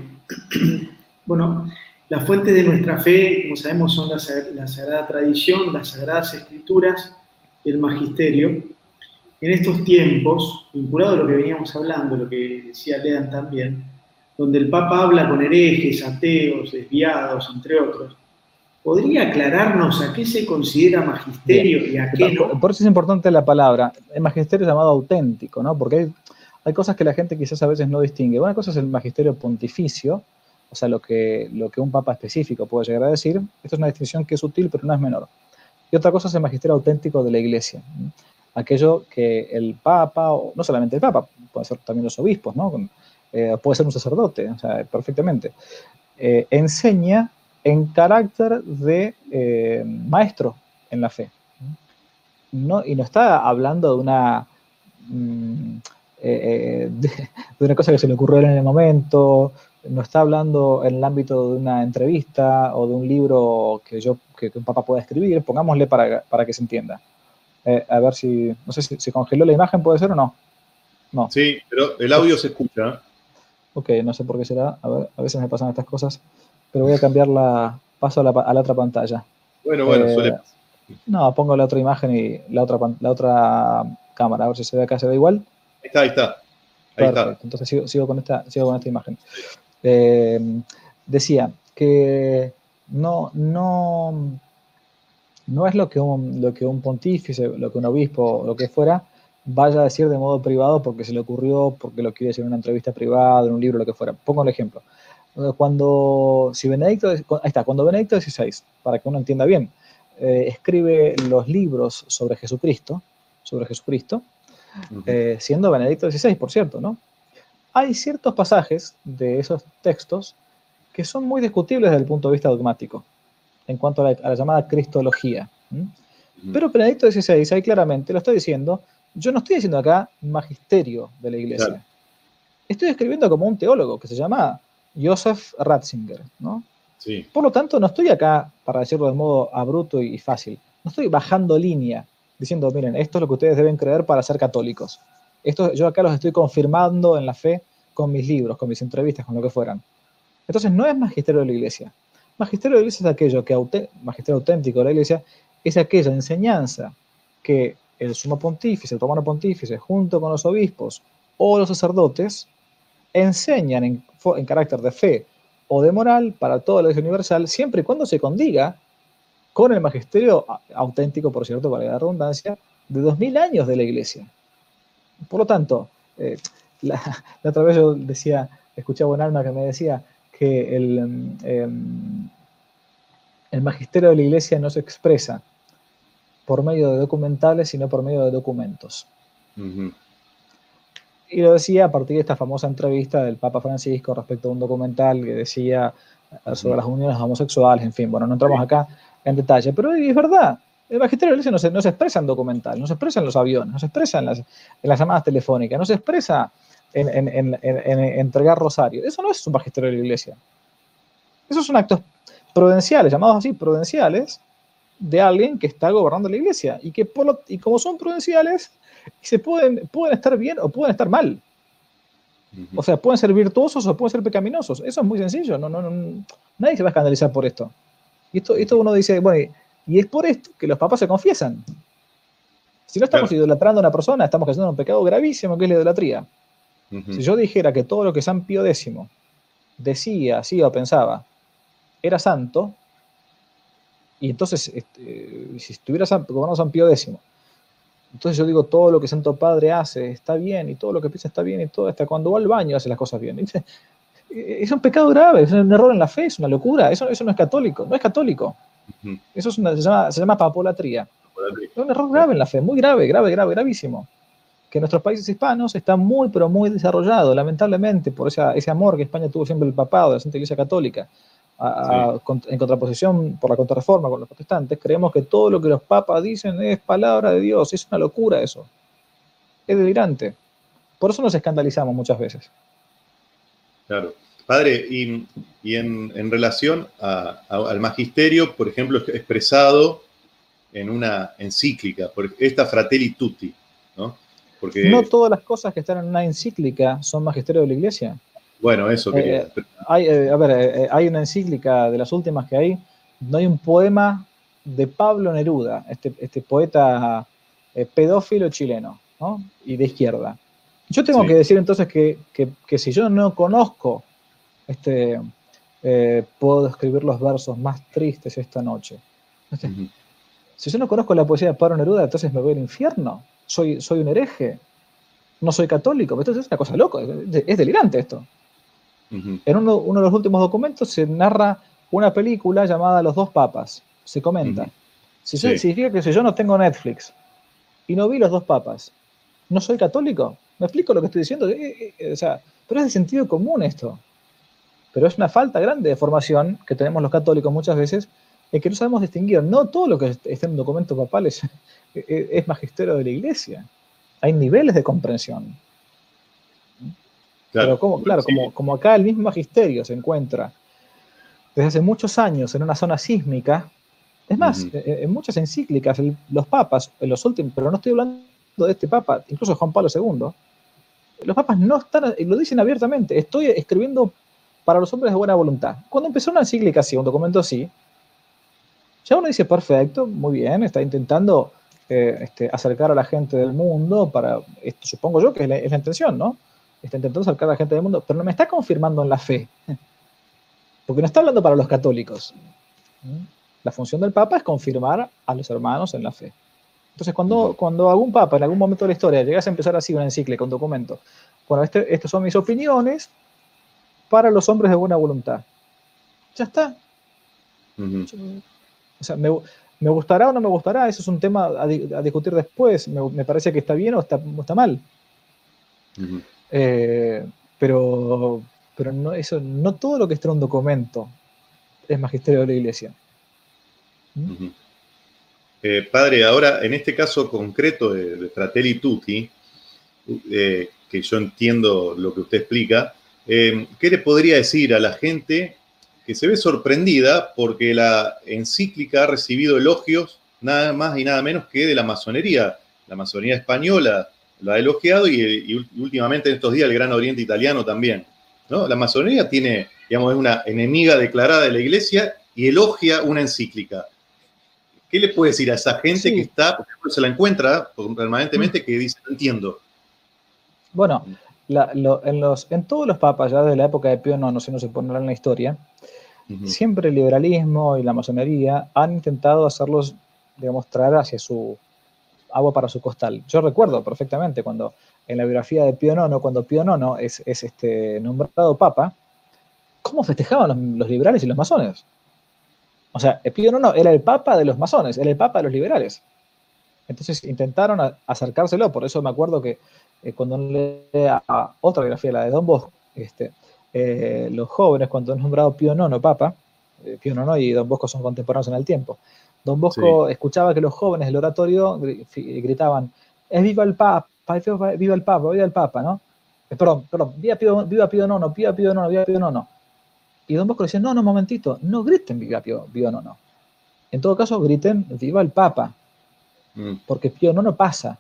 bueno, las fuentes de nuestra fe, como sabemos, son la, la Sagrada Tradición, las Sagradas Escrituras y el Magisterio. En estos tiempos, vinculado a lo que veníamos hablando, lo que decía Lean también, donde el Papa habla con herejes, ateos, desviados, entre otros, ¿podría aclararnos a qué se considera magisterio Bien. y a qué no? Por, por eso es importante la palabra. El magisterio es llamado auténtico, ¿no? Porque hay, hay cosas que la gente quizás a veces no distingue. Una cosa es el magisterio pontificio, o sea, lo que, lo que un papa específico puede llegar a decir. Esto es una distinción que es sutil, pero no es menor. Y otra cosa es el magisterio auténtico de la Iglesia. Aquello que el papa, o no solamente el papa, puede ser también los obispos, ¿no? Eh, puede ser un sacerdote, o sea, perfectamente, eh, enseña en carácter de eh, maestro en la fe. No, y no está hablando de una, mm, eh, de, de una cosa que se le ocurrió en el momento, no está hablando en el ámbito de una entrevista o de un libro que, yo, que, que un papa pueda escribir, pongámosle para, para que se entienda. Eh, a ver si, no sé si se congeló la imagen, ¿puede ser o no? No. Sí, pero el audio se escucha. Ok, no sé por qué será, a ver, a veces me pasan estas cosas, pero voy a cambiar la, paso a la, a la otra pantalla. Bueno, bueno, eh, suele pasar. No, pongo la otra imagen y la otra, la otra cámara, a ver si se ve acá, ¿se ve igual? Ahí está, ahí está. Ahí Perfecto, está. entonces sigo, sigo, con esta, sigo con esta imagen. Eh, decía que no, no, no es lo que, un, lo que un pontífice, lo que un obispo, lo que fuera, vaya a decir de modo privado porque se le ocurrió, porque lo quiere decir en una entrevista privada, en un libro, lo que fuera. Pongo el ejemplo. Cuando, si Benedicto, ahí está, cuando Benedicto dieciséis, para que uno entienda bien, eh, escribe los libros sobre Jesucristo, sobre Jesucristo, uh-huh. eh, siendo Benedicto dieciséis, por cierto, ¿no? Hay ciertos pasajes de esos textos que son muy discutibles desde el punto de vista dogmático, en cuanto a la, a la llamada cristología. ¿Mm? Uh-huh. Pero Benedicto dieciséis, ahí claramente lo está diciendo, yo no estoy diciendo acá magisterio de la Iglesia. Claro. Estoy escribiendo como un teólogo que se llama Joseph Ratzinger, ¿no? Sí. Por lo tanto, no estoy acá, para decirlo de modo abrupto y fácil, no estoy bajando línea, diciendo, miren, esto es lo que ustedes deben creer para ser católicos. Esto, yo acá los estoy confirmando en la fe con mis libros, con mis entrevistas, con lo que fueran. Entonces, no es magisterio de la Iglesia. Magisterio de la Iglesia es aquello que, aute, magisterio auténtico de la Iglesia, es aquella enseñanza que el sumo pontífice, el romano pontífice, junto con los obispos o los sacerdotes, enseñan en, en carácter de fe o de moral para toda la Iglesia universal, siempre y cuando se condiga con el magisterio auténtico, por cierto, para la redundancia, de dos mil años de la Iglesia. Por lo tanto, eh, la, la otra vez yo decía, escuchaba un alma que me decía que el, eh, el magisterio de la Iglesia no se expresa por medio de documentales, sino por medio de documentos. Uh-huh. Y lo decía a partir de esta famosa entrevista del Papa Francisco respecto a un documental que decía sobre uh-huh. las uniones homosexuales, en fin, bueno, no entramos acá en detalle, pero es verdad, el magisterio de la Iglesia no se, no se expresa en documental, no se expresa en los aviones, no se expresa en las, en las llamadas telefónicas, no se expresa en, en, en, en, en entregar rosario. Eso no es un magisterio de la Iglesia. Esos son actos prudenciales, llamados así, prudenciales, de alguien que está gobernando la iglesia y que por lo, y como son prudenciales, se pueden, pueden estar bien o pueden estar mal. O sea, pueden ser virtuosos o pueden ser pecaminosos. Eso es muy sencillo. No, no, no, nadie se va a escandalizar por esto. Y esto, esto uno dice, bueno, y es por esto que los papas se confiesan. Si no estamos claro. idolatrando a una persona, estamos cayendo en un pecado gravísimo que es la idolatría. Uh-huh. Si yo dijera que todo lo que San Pío X decía, hacía o pensaba era santo, y entonces, este, si estuviera gobernando San Pío X, entonces yo digo, todo lo que Santo Padre hace está bien, y todo lo que piensa está bien, y todo, hasta cuando va al baño hace las cosas bien. Y es un pecado grave, es un error en la fe, es una locura, eso, eso no es católico, no es católico. Uh-huh. Eso es una, se llama, se llama papolatría. Es un error grave en la fe, muy grave, grave, grave, gravísimo. Que en nuestros países hispanos está muy, pero muy desarrollado, lamentablemente, por esa, ese amor que España tuvo siempre el papado de la Santa Iglesia Católica, a, sí. a, en contraposición por la contrarreforma con los protestantes, creemos que todo lo que los papas dicen es palabra de Dios, es una locura eso. Es delirante. Por eso nos escandalizamos muchas veces. Claro. Padre, y, y en, en relación a, a, al magisterio, por ejemplo, expresado en una encíclica, por esta Fratelli Tutti, ¿no? Porque... No todas las cosas que están en una encíclica son magisterio de la Iglesia. Bueno, eso quería. Eh, hay, eh, a ver, eh, hay una encíclica de las últimas que hay, no hay un poema de Pablo Neruda, este, este poeta eh, pedófilo chileno, ¿no? Y de izquierda. Yo tengo sí. que decir entonces que, que, que si yo no conozco, este, eh, puedo escribir los versos más tristes esta noche. Este, uh-huh. Si yo no conozco la poesía de Pablo Neruda, entonces me voy al infierno. Soy, soy un hereje. No soy católico. Entonces es una cosa loca. Es, es delirante esto. Uh-huh. En uno, uno de los últimos documentos se narra una película llamada Los dos papas. Se comenta. Uh-huh. Si yo, sí. Significa que si yo no tengo Netflix y no vi Los dos papas, ¿no soy católico? ¿Me explico lo que estoy diciendo? Eh, eh, eh, o sea, pero es de sentido común esto. Pero es una falta grande de formación que tenemos los católicos muchas veces, en que no sabemos distinguir. No todo lo que está en un documento papal es, es magisterio de la Iglesia. Hay niveles de comprensión. Claro, Pero como, claro, sí. como, como acá el mismo magisterio se encuentra desde hace muchos años en una zona sísmica, es más, uh-huh. en muchas encíclicas, los papas, en los últimos, pero no estoy hablando de este papa, incluso Juan Pablo segundo, los papas no están, lo dicen abiertamente, estoy escribiendo para los hombres de buena voluntad. Cuando empezó una encíclica así, un documento así, ya uno dice, perfecto, muy bien, está intentando eh, este, acercar a la gente del mundo para, esto, supongo yo que es la, es la intención, ¿no? Está intentando acercar a la gente del mundo, pero no me está confirmando en la fe, porque no está hablando para los católicos. La función del Papa es confirmar a los hermanos en la fe. Entonces, cuando, uh-huh. cuando algún Papa en algún momento de la historia llegase a empezar así una encíclica, un documento, bueno, este, estas son mis opiniones para los hombres de buena voluntad. Ya está. Uh-huh. O sea, me, me gustará o no me gustará, eso es un tema a, di, a discutir después. Me, me parece que está bien o está, o está mal. Uh-huh. Eh, pero pero no, eso, no todo lo que está en un documento es magisterio de la Iglesia. ¿Mm? Uh-huh. eh, padre, ahora en este caso concreto de, de Fratelli Tutti, eh, que yo entiendo lo que usted explica, eh, ¿qué le podría decir a la gente que se ve sorprendida porque la encíclica ha recibido elogios nada más y nada menos que de la masonería? La masonería española lo ha elogiado y, y últimamente en estos días el Gran Oriente Italiano también, ¿no? La masonería tiene, digamos, es una enemiga declarada de la Iglesia y elogia una encíclica. ¿Qué le puede decir a esa gente sí. que está, por ejemplo, se la encuentra permanentemente, que dice, no entiendo? Bueno, la, lo, en, los, en todos los papas, ya desde la época de Pío noveno, si no se pone en la historia, uh-huh. siempre el liberalismo y la masonería han intentado hacerlos, digamos, traer hacia su agua para su costal. Yo recuerdo perfectamente cuando en la biografía de Pío noveno, cuando Pío noveno es, es este, nombrado papa, ¿cómo festejaban los, los liberales y los masones? O sea, Pío noveno era el papa de los masones, era el papa de los liberales. Entonces intentaron a, acercárselo, por eso me acuerdo que eh, cuando lea otra biografía, la de Don Bosco, este, eh, los jóvenes, cuando han nombrado Pío noveno papa, eh, Pío noveno y Don Bosco son contemporáneos en el tiempo, Don Bosco sí. escuchaba que los jóvenes del oratorio gritaban, es viva el Papa, viva el Papa, viva el Papa, ¿no? Eh, perdón, perdón, viva Pío, viva Pío noveno, viva Pío noveno, viva Pío noveno. Y Don Bosco decía, no, no, un momentito, no griten viva Pío, Pío noveno. en todo caso griten viva el Papa, mm. porque Pío nono no pasa.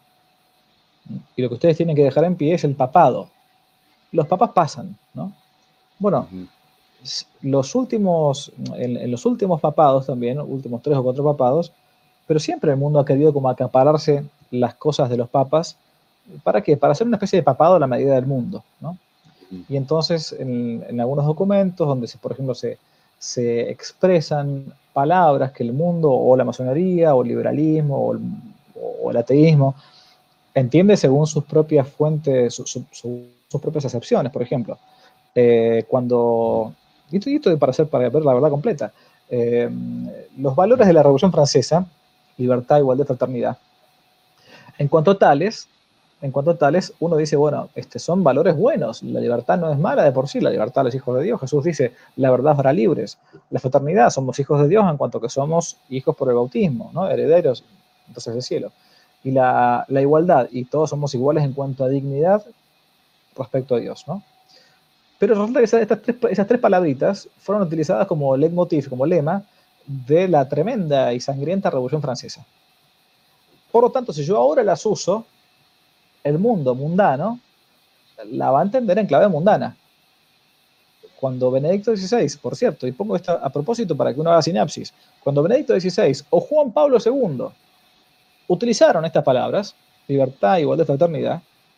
Y lo que ustedes tienen que dejar en pie es el papado. Los papas pasan, ¿no? Bueno, uh-huh. los últimos, en, en los últimos papados también, últimos tres o cuatro papados, pero siempre el mundo ha querido como acapararse las cosas de los papas. ¿Para qué? Para hacer una especie de papado a la medida del mundo, ¿no? Uh-huh. Y entonces en, en algunos documentos donde, se, por ejemplo, se, se expresan palabras que el mundo, o la masonería, o el liberalismo, o el, o el ateísmo, entiende según sus propias fuentes, su, su, su, sus propias acepciones. Por ejemplo, eh, cuando, y esto, y esto para, hacer, para ver la verdad completa, eh, los valores de la Revolución Francesa, libertad, igualdad, fraternidad, en cuanto a tales, en cuanto a tales, uno dice, bueno, este, son valores buenos, la libertad no es mala de por sí, la libertad a los hijos de Dios. Jesús dice, la verdad hará libres. La fraternidad, somos hijos de Dios en cuanto que somos hijos por el bautismo, ¿no? Herederos, entonces del cielo. Y la, la igualdad, y todos somos iguales en cuanto a dignidad respecto a Dios, ¿no? Pero resulta que esas, estas tres, esas tres palabritas fueron utilizadas como leitmotiv, como lema, de la tremenda y sangrienta Revolución Francesa. Por lo tanto, si yo ahora las uso, el mundo mundano la va a entender en clave mundana. Cuando Benedicto dieciséis, por cierto, y pongo esto a propósito para que uno haga sinapsis, cuando Benedicto dieciséis o Juan Pablo segundo utilizaron estas palabras, libertad, igualdad, fraternidad,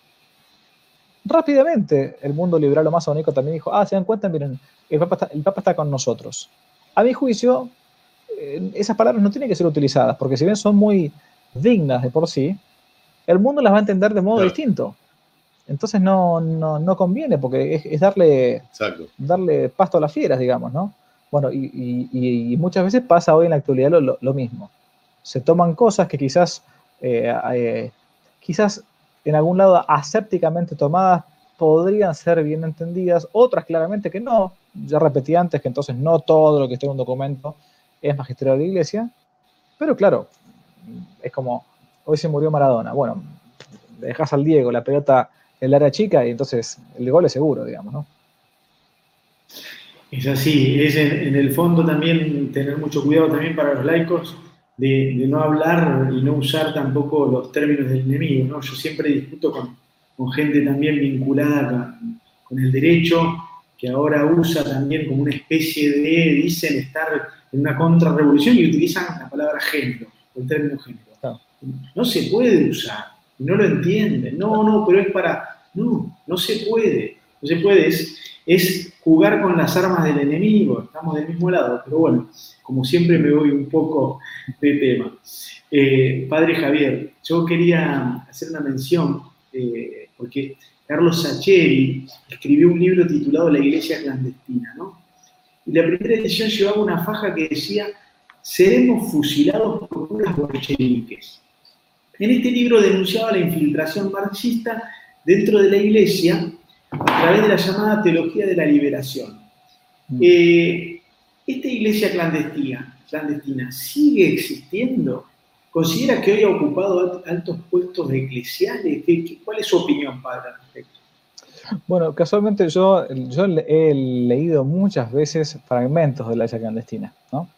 rápidamente el mundo liberal o masónico también dijo, ah, se dan cuenta, miren, el Papa está, el Papa está con nosotros. A mi juicio, eh, esas palabras no tienen que ser utilizadas, porque si bien son muy dignas de por sí, el mundo las va a entender de modo claro. distinto. Entonces no, no, no conviene, porque es, es darle, darle pasto a las fieras, digamos, ¿no? Bueno, y, y, y muchas veces pasa hoy en la actualidad lo, lo, lo mismo. Se toman cosas que quizás, eh, eh, quizás en algún lado asépticamente tomadas podrían ser bien entendidas, otras claramente que no. Ya repetí antes que entonces no todo lo que esté en un documento es magisterio de la Iglesia, pero claro, es como, hoy se murió Maradona, bueno, le dejas al Diego la pelota en el área chica y entonces el gol es seguro, digamos, ¿no? Es así, es en, en el fondo también tener mucho cuidado también para los laicos de, de no hablar y no usar tampoco los términos del enemigo, ¿no? Yo siempre discuto con, con gente también vinculada con, con el derecho, que ahora usa también como una especie de, dicen estar en una contrarrevolución y utilizan la palabra género, el término género. No, no se puede usar, no lo entienden, no, no, pero es para, no, no se puede, no se puede, es, es jugar con las armas del enemigo, estamos del mismo lado, pero bueno, como siempre me voy un poco de tema. Eh, Padre Javier, yo quería hacer una mención, eh, porque Carlos Sacheri escribió un libro titulado La Iglesia Clandestina, ¿no? Y la primera edición llevaba una faja que decía, seremos fusilados por curas bolcheviques. En este libro denunciaba la infiltración marxista dentro de la Iglesia a través de la llamada teología de la liberación. Eh, ¿Esta iglesia clandestina, clandestina sigue existiendo? ¿Considera que hoy ha ocupado altos puestos eclesiales? ¿Qué, qué, ¿Cuál es su opinión, padre, al respecto? Bueno, casualmente yo, yo he leído muchas veces fragmentos de la iglesia clandestina, ¿no?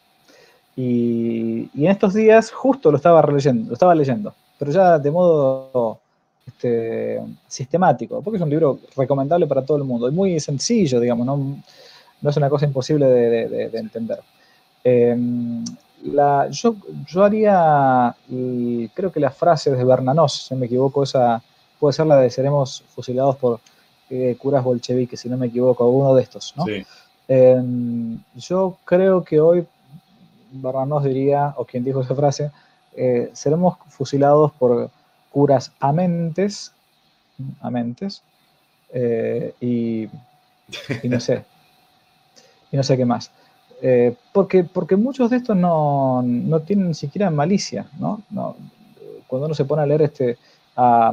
Y, y en estos días justo lo estaba releyendo, lo estaba leyendo, pero ya de modo este, sistemático, porque es un libro recomendable para todo el mundo, y muy sencillo, digamos, no, no es una cosa imposible de, de, de entender. Eh, la, yo, yo haría, y creo que la frase de Bernanos, si no me equivoco, esa puede ser la de seremos fusilados por eh, curas bolcheviques, si no me equivoco, alguno de estos, ¿no? Sí. Eh, yo creo que hoy Bernanos diría, o quien dijo esa frase, eh, seremos fusilados por curas amentes, amentes, eh, y, y no sé, y no sé qué más. Eh, porque, porque muchos de estos no, no tienen ni siquiera malicia, ¿no? No, cuando uno se pone a leer este, a,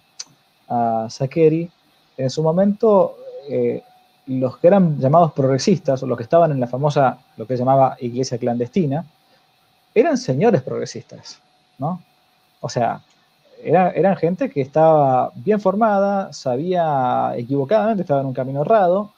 a Sacheri, en su momento, eh, los que eran llamados progresistas, o los que estaban en la famosa, lo que se llamaba iglesia clandestina, eran señores progresistas, ¿no? O sea, era, eran gente que estaba bien formada, sabía equivocadamente, estaba en un camino errado,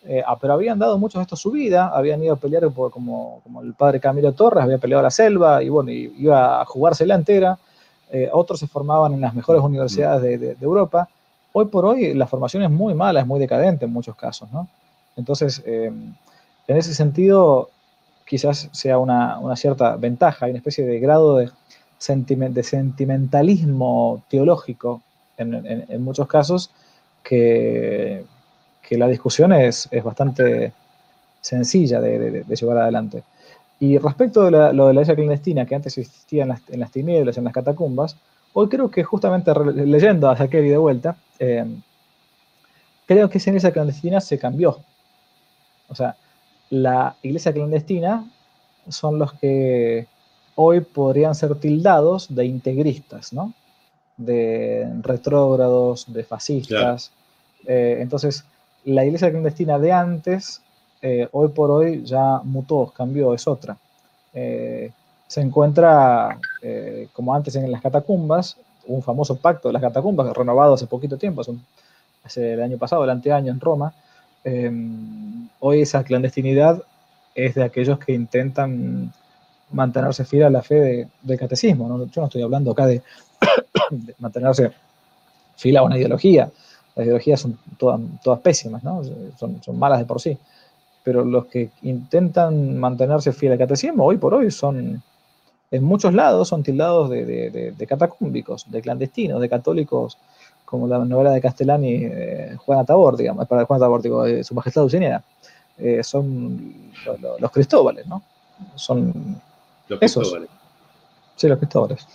Eh, ah, pero habían dado muchos de estos su vida, habían ido a pelear por, como, como el padre Camilo Torres, había peleado a la selva y bueno, y, iba a jugársela entera. Eh, otros se formaban en las mejores universidades de, de, de Europa. Hoy por hoy la formación es muy mala, es muy decadente en muchos casos, ¿no? Entonces, eh, en ese sentido, quizás sea una, una cierta ventaja, hay una especie de grado de, sentiment, de sentimentalismo teológico en, en, en muchos casos que, que la discusión es, es bastante sencilla de, de, de llevar adelante. Y respecto de la, lo de la iglesia clandestina, que antes existía en las, en las tinieblas, en las catacumbas, hoy creo que justamente re, leyendo a Sakeri de vuelta, eh, creo que esa iglesia clandestina se cambió. O sea, la iglesia clandestina son los que hoy podrían ser tildados de integristas, ¿no? De retrógrados, de fascistas. Claro. Eh, entonces, la iglesia clandestina de antes, eh, hoy por hoy ya mutó, cambió, es otra. Eh, se encuentra, eh, como antes en las catacumbas, un famoso pacto de las catacumbas, renovado hace poquito tiempo, hace, un, hace el año pasado, el anteaño en Roma. Eh, hoy esa clandestinidad es de aquellos que intentan mantenerse fiel a la fe de, del catecismo, ¿no? Yo no estoy hablando acá de, de mantenerse fiel a una ideología. Las ideologías son todas, todas pésimas, ¿no? Son, son malas de por sí. Pero los que intentan mantenerse fiel al catecismo, hoy por hoy son, en muchos lados, son tildados de, de, de, de catacúmbicos, de clandestinos, de católicos, como la novela de Castellani, eh, Juana Tabor, digamos, para Juana Tabor, digo, eh, Su Majestad Dulcinea. Eh, son los, los, los Cristóbales, ¿no? Son los esos. Cristóbales. Sí, los Cristóbales.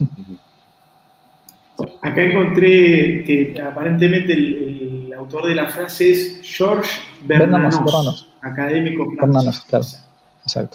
Acá encontré que aparentemente el, el autor de la frase es George Bernanos, Bernanos, Bernanos. académico francés. Bernanos, claro. Exacto.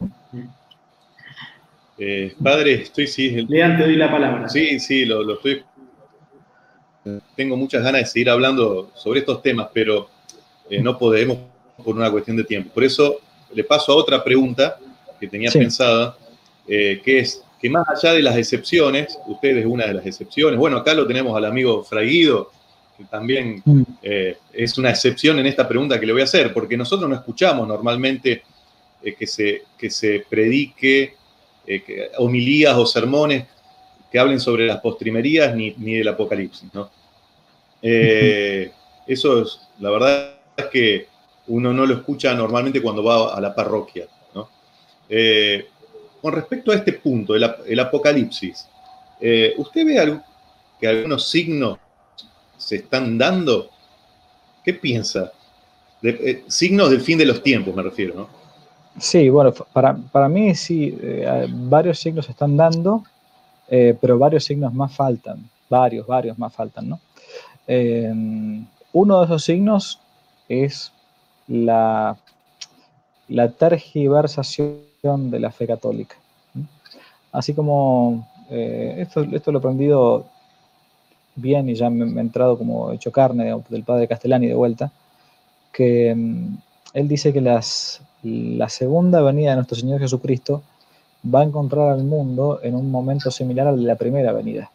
Eh, padre, estoy sí. El... Lean, te doy la palabra. Sí, sí, lo, lo estoy. Tengo muchas ganas de seguir hablando sobre estos temas, pero eh, no podemos por una cuestión de tiempo. Por eso le paso a otra pregunta que tenía sí. pensada, eh, que es que más allá de las excepciones, usted es una de las excepciones, bueno, acá lo tenemos al amigo Fray Guido, que también eh, es una excepción en esta pregunta que le voy a hacer, porque nosotros no escuchamos normalmente eh, que, se, que se predique eh, que, homilías o sermones que hablen sobre las postrimerías ni, ni del apocalipsis, ¿no? Eh, eso es, la verdad es que uno no lo escucha normalmente cuando va a la parroquia, ¿no? Eh, con respecto a este punto, el, el apocalipsis, eh, ¿usted ve algo, que algunos signos se están dando? ¿Qué piensa? De, eh, signos del fin de los tiempos, me refiero, ¿no? Sí, bueno, para, para mí sí, eh, varios signos se están dando, eh, pero varios signos más faltan, varios, varios más faltan, ¿no? Eh, uno de esos signos es la, la tergiversación de la fe católica. Así como eh, esto, esto lo he aprendido bien y ya me, me he entrado como hecho carne del padre Castellani de vuelta, que um, él dice que las, la segunda venida de nuestro Señor Jesucristo va a encontrar al mundo en un momento similar al de la primera venida.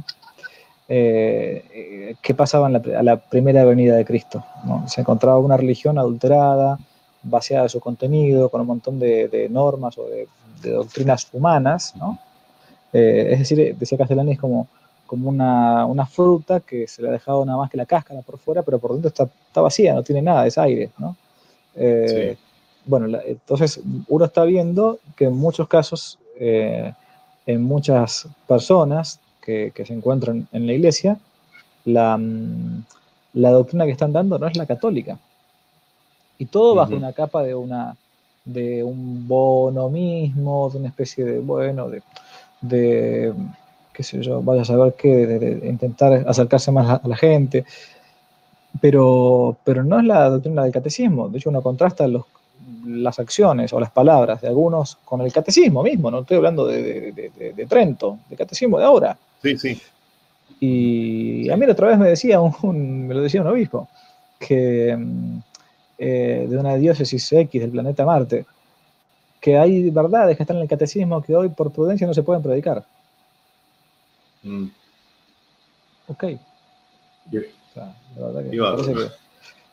Eh, ¿Qué pasaba en la, a la primera venida de Cristo? ¿No? Se encontraba una religión adulterada, vaciada de su contenido, con un montón de, de normas o de, de doctrinas humanas, ¿no? Eh, es decir, decía Castellani, es como, como una, una fruta que se le ha dejado nada más que la cáscara por fuera, pero por dentro está, está vacía, no tiene nada, es aire, ¿no? Eh, sí. Bueno, la, entonces uno está viendo que en muchos casos, eh, en muchas personas que, que se encuentran en la iglesia, la, la doctrina que están dando no es la católica. Y todo bajo uh-huh. una capa de, una, de un bonomismo, de una especie de, bueno, de, de qué sé yo, vaya a saber qué, de, de intentar acercarse más a, a la gente. Pero, pero no es la doctrina del catecismo. De hecho, uno contrasta los, las acciones o las palabras de algunos con el catecismo mismo. No estoy hablando de, de, de, de, de Trento, del catecismo de ahora. Sí, sí. Y a mí la otra vez me decía un, un, me lo decía un obispo, que eh, de una diócesis X del planeta Marte, que hay verdades que están en el catecismo que hoy por prudencia no se pueden predicar. Mm. Ok. Yeah. O sea, la verdad que me parece que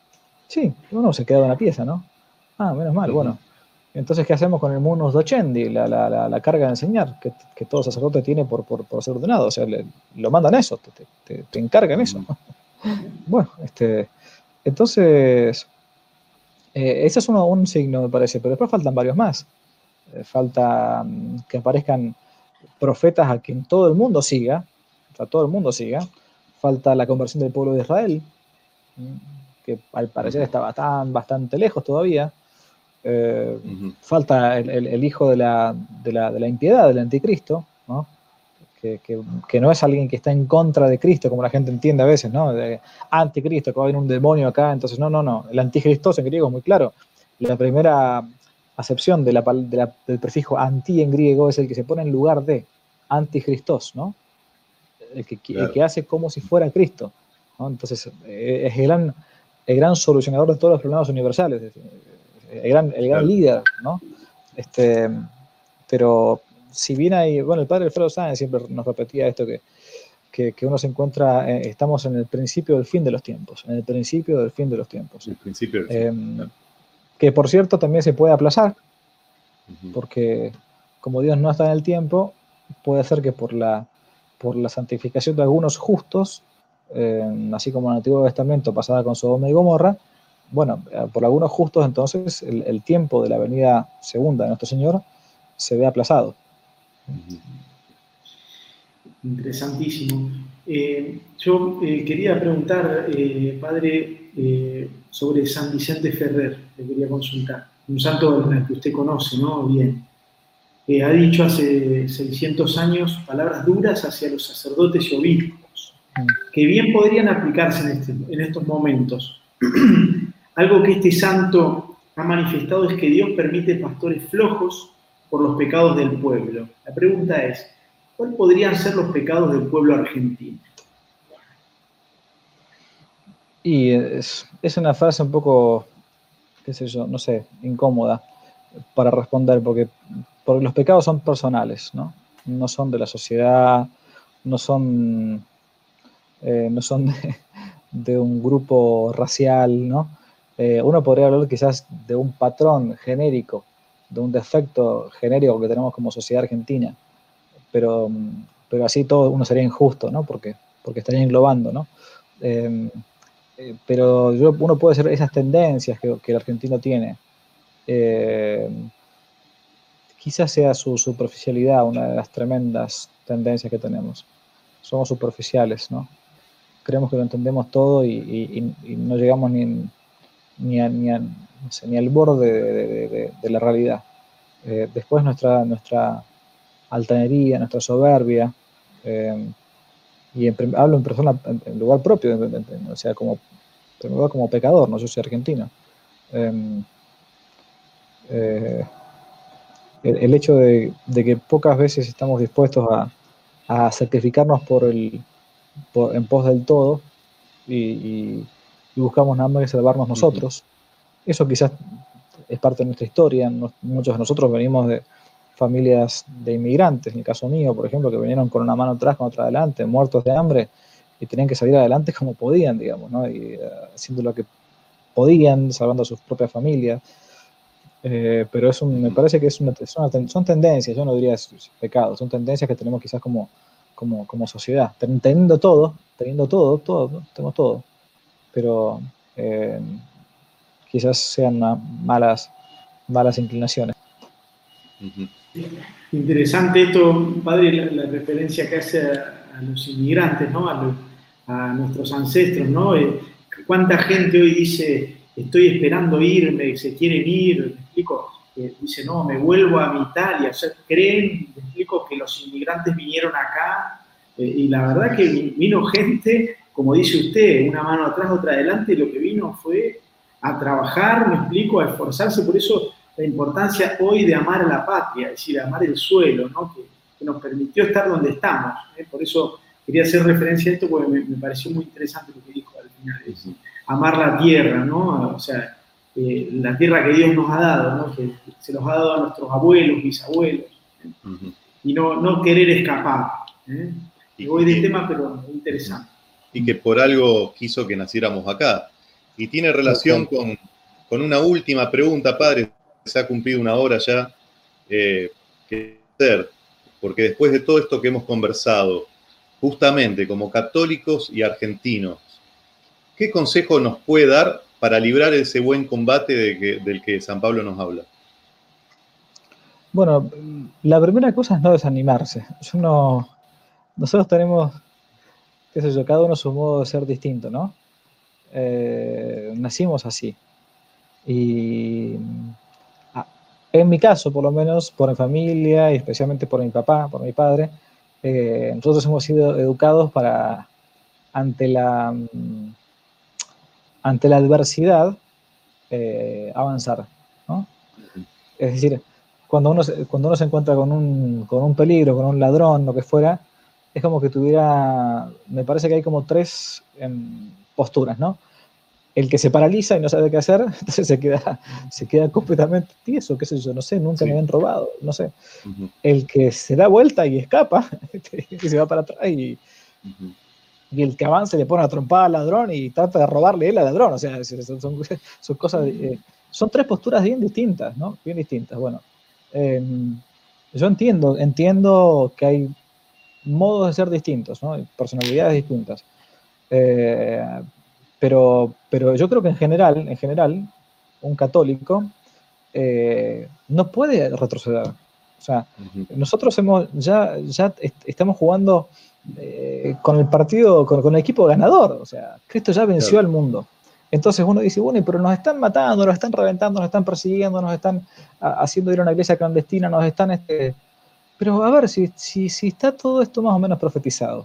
Sí, uno se queda en una pieza, ¿no? Ah, menos mal, uh-huh. Bueno. Entonces, ¿qué hacemos con el munus docendi, la, la, la, la carga de enseñar que, que todo sacerdote tiene por, por, por ser ordenado? O sea, le, lo mandan eso, te, te, te encargan eso. Bueno, este, entonces, eh, ese es uno, un signo, me parece, pero después faltan varios más. Eh, falta um, que aparezcan profetas a quien todo el mundo siga, o sea, todo el mundo siga. Falta la conversión del pueblo de Israel, que al parecer está bastante, bastante lejos todavía. Eh, uh-huh. Falta el, el, el hijo de la, de, la, de la impiedad, del anticristo, ¿no? Que, que, que no es alguien que está en contra de Cristo, como la gente entiende a veces, ¿no? De anticristo, que va a haber un demonio acá, entonces no, no, no. El anticristos en griego es muy claro. La primera acepción de la, de la, del prefijo anti en griego es el que se pone en lugar de anticristos, ¿no? El que, claro. El que hace como si fuera Cristo, ¿no? Entonces es el gran, el gran solucionador de todos los problemas universales. Es decir, El gran, el gran claro. líder, ¿no? Este, pero si bien hay, bueno, el padre Alfredo Sáenz siempre nos repetía esto, que, que, que uno se encuentra, eh, estamos en el principio del fin de los tiempos, en el principio del fin de los tiempos. El principio del eh, fin, claro. Que por cierto también se puede aplazar, uh-huh. porque como Dios no está en el tiempo, puede ser que por la, por la santificación de algunos justos, eh, así como en el Antiguo Testamento pasaba con Sodoma y Gomorra, bueno, por algunos justos entonces el, el tiempo de la venida segunda de nuestro Señor se ve aplazado. Interesantísimo. Eh, yo eh, quería preguntar, eh, padre, eh, sobre San Vicente Ferrer, le quería consultar, un santo al que usted conoce, ¿no? Bien. Eh, ha dicho hace seiscientos años palabras duras hacia los sacerdotes y obispos, mm. que bien podrían aplicarse en, este, en estos momentos. Algo que este santo ha manifestado es que Dios permite pastores flojos por los pecados del pueblo. La pregunta es, ¿cuáles podrían ser los pecados del pueblo argentino? Y es, es una frase un poco, qué sé yo, no sé, incómoda para responder, porque, porque los pecados son personales, ¿no? No son de la sociedad, no son, eh, no son de, de un grupo racial, ¿no? Eh, uno podría hablar quizás de un patrón genérico, de un defecto genérico que tenemos como sociedad argentina, pero, pero así todo uno sería injusto, ¿no? Porque, porque estaría englobando, ¿no? Eh, eh, pero yo, uno puede ser esas tendencias que, que el argentino tiene. Eh, quizás sea su superficialidad una de las tremendas tendencias que tenemos. Somos superficiales, ¿no? Creemos que lo entendemos todo y, y, y no llegamos ni en, Ni, a, ni, a, no sé, ni al borde de, de, de, de la realidad. Eh, después nuestra, nuestra altanería, nuestra soberbia, eh, y en, hablo en persona, en, en lugar propio, en, en, en, o sea, como, en lugar como pecador, no yo soy argentino. Eh, eh, el, el hecho de, de que pocas veces estamos dispuestos a, a sacrificarnos por el, por, en pos del todo y, y y buscamos nada más que salvarnos nosotros. Uh-huh. Eso quizás es parte de nuestra historia. Muchos de nosotros venimos de familias de inmigrantes, en el caso mío, por ejemplo, que vinieron con una mano atrás, con otra adelante, muertos de hambre, y tenían que salir adelante como podían, digamos, ¿no? Y uh, haciendo lo que podían, salvando a sus propias familias. Eh, pero es un, me parece que es una, son, son tendencias, yo no diría pecados, son tendencias que tenemos quizás como, como, como sociedad. Teniendo todo, teniendo todo, todo, ¿no? Tenemos todo. Pero eh, quizás sean malas, malas inclinaciones. Uh-huh. Interesante esto, padre, la, la referencia que hace a, a los inmigrantes, ¿no? A, lo, a nuestros ancestros, ¿no? Eh, ¿Cuánta gente hoy dice, estoy esperando irme, se quieren ir? Me explico, eh, dice, no, me vuelvo a mi Italia. O sea, creen, me explico, que los inmigrantes vinieron acá, eh, y la verdad que vino gente, como dice usted, una mano atrás, otra adelante, y lo que vino fue a trabajar, me explico, a esforzarse. Por eso la importancia hoy de amar a la patria, es decir, amar el suelo, ¿no? que, que nos permitió estar donde estamos. ¿eh? Por eso quería hacer referencia a esto, porque me, me pareció muy interesante lo que dijo al final. Es decir, amar la tierra, ¿no? O sea, eh, la tierra que Dios nos ha dado, ¿no? Que se los ha dado a nuestros abuelos, bisabuelos, ¿eh? Uh-huh. Y no, no querer escapar. ¿eh? Y voy del tema, pero interesante. Y que por algo quiso que naciéramos acá. y tiene relación con, con una última pregunta, padre. Se ha cumplido una hora ya. Eh, ¿Qué hacer? Porque después de todo esto que hemos conversado, justamente como católicos y argentinos, ¿qué consejo nos puede dar para librar ese buen combate de que, del que San Pablo nos habla? Bueno, la primera cosa es no desanimarse. Yo no, nosotros tenemos, qué sé yo, cada uno su modo de ser distinto, ¿no? Eh, nacimos así. Y ah, en mi caso, por lo menos, por mi familia y especialmente por mi papá, por mi padre, eh, nosotros hemos sido educados para, ante la, ante la adversidad, eh, avanzar, ¿no? Es decir, cuando uno, se, cuando uno se encuentra con un, con un peligro, con un ladrón, lo que fuera, es como que tuviera, me parece que hay como tres eh, posturas, ¿no? El que se paraliza y no sabe qué hacer, entonces se queda, se queda completamente tieso, qué sé yo, no sé, nunca sí. me habían robado, no sé. Uh-huh. El que se da vuelta y escapa, que se va para atrás y, uh-huh. y el que avanza le pone una trompada al ladrón y trata de robarle él al ladrón, o sea, son, son, son cosas, eh, son tres posturas bien distintas, ¿no? Bien distintas, bueno. Eh, yo entiendo, entiendo que hay modos de ser distintos, ¿no? Personalidades distintas. Eh, pero, pero yo creo que en general, en general, un católico eh, no puede retroceder. O sea, uh-huh. nosotros hemos, ya, ya est- estamos jugando eh, con el partido, con, con el equipo ganador. O sea, Cristo ya venció claro. al mundo. Entonces uno dice, bueno, pero nos están matando, nos están reventando, nos están persiguiendo, nos están a, haciendo ir a una iglesia clandestina, nos están... Este... Pero a ver, si, si, si está todo esto más o menos profetizado,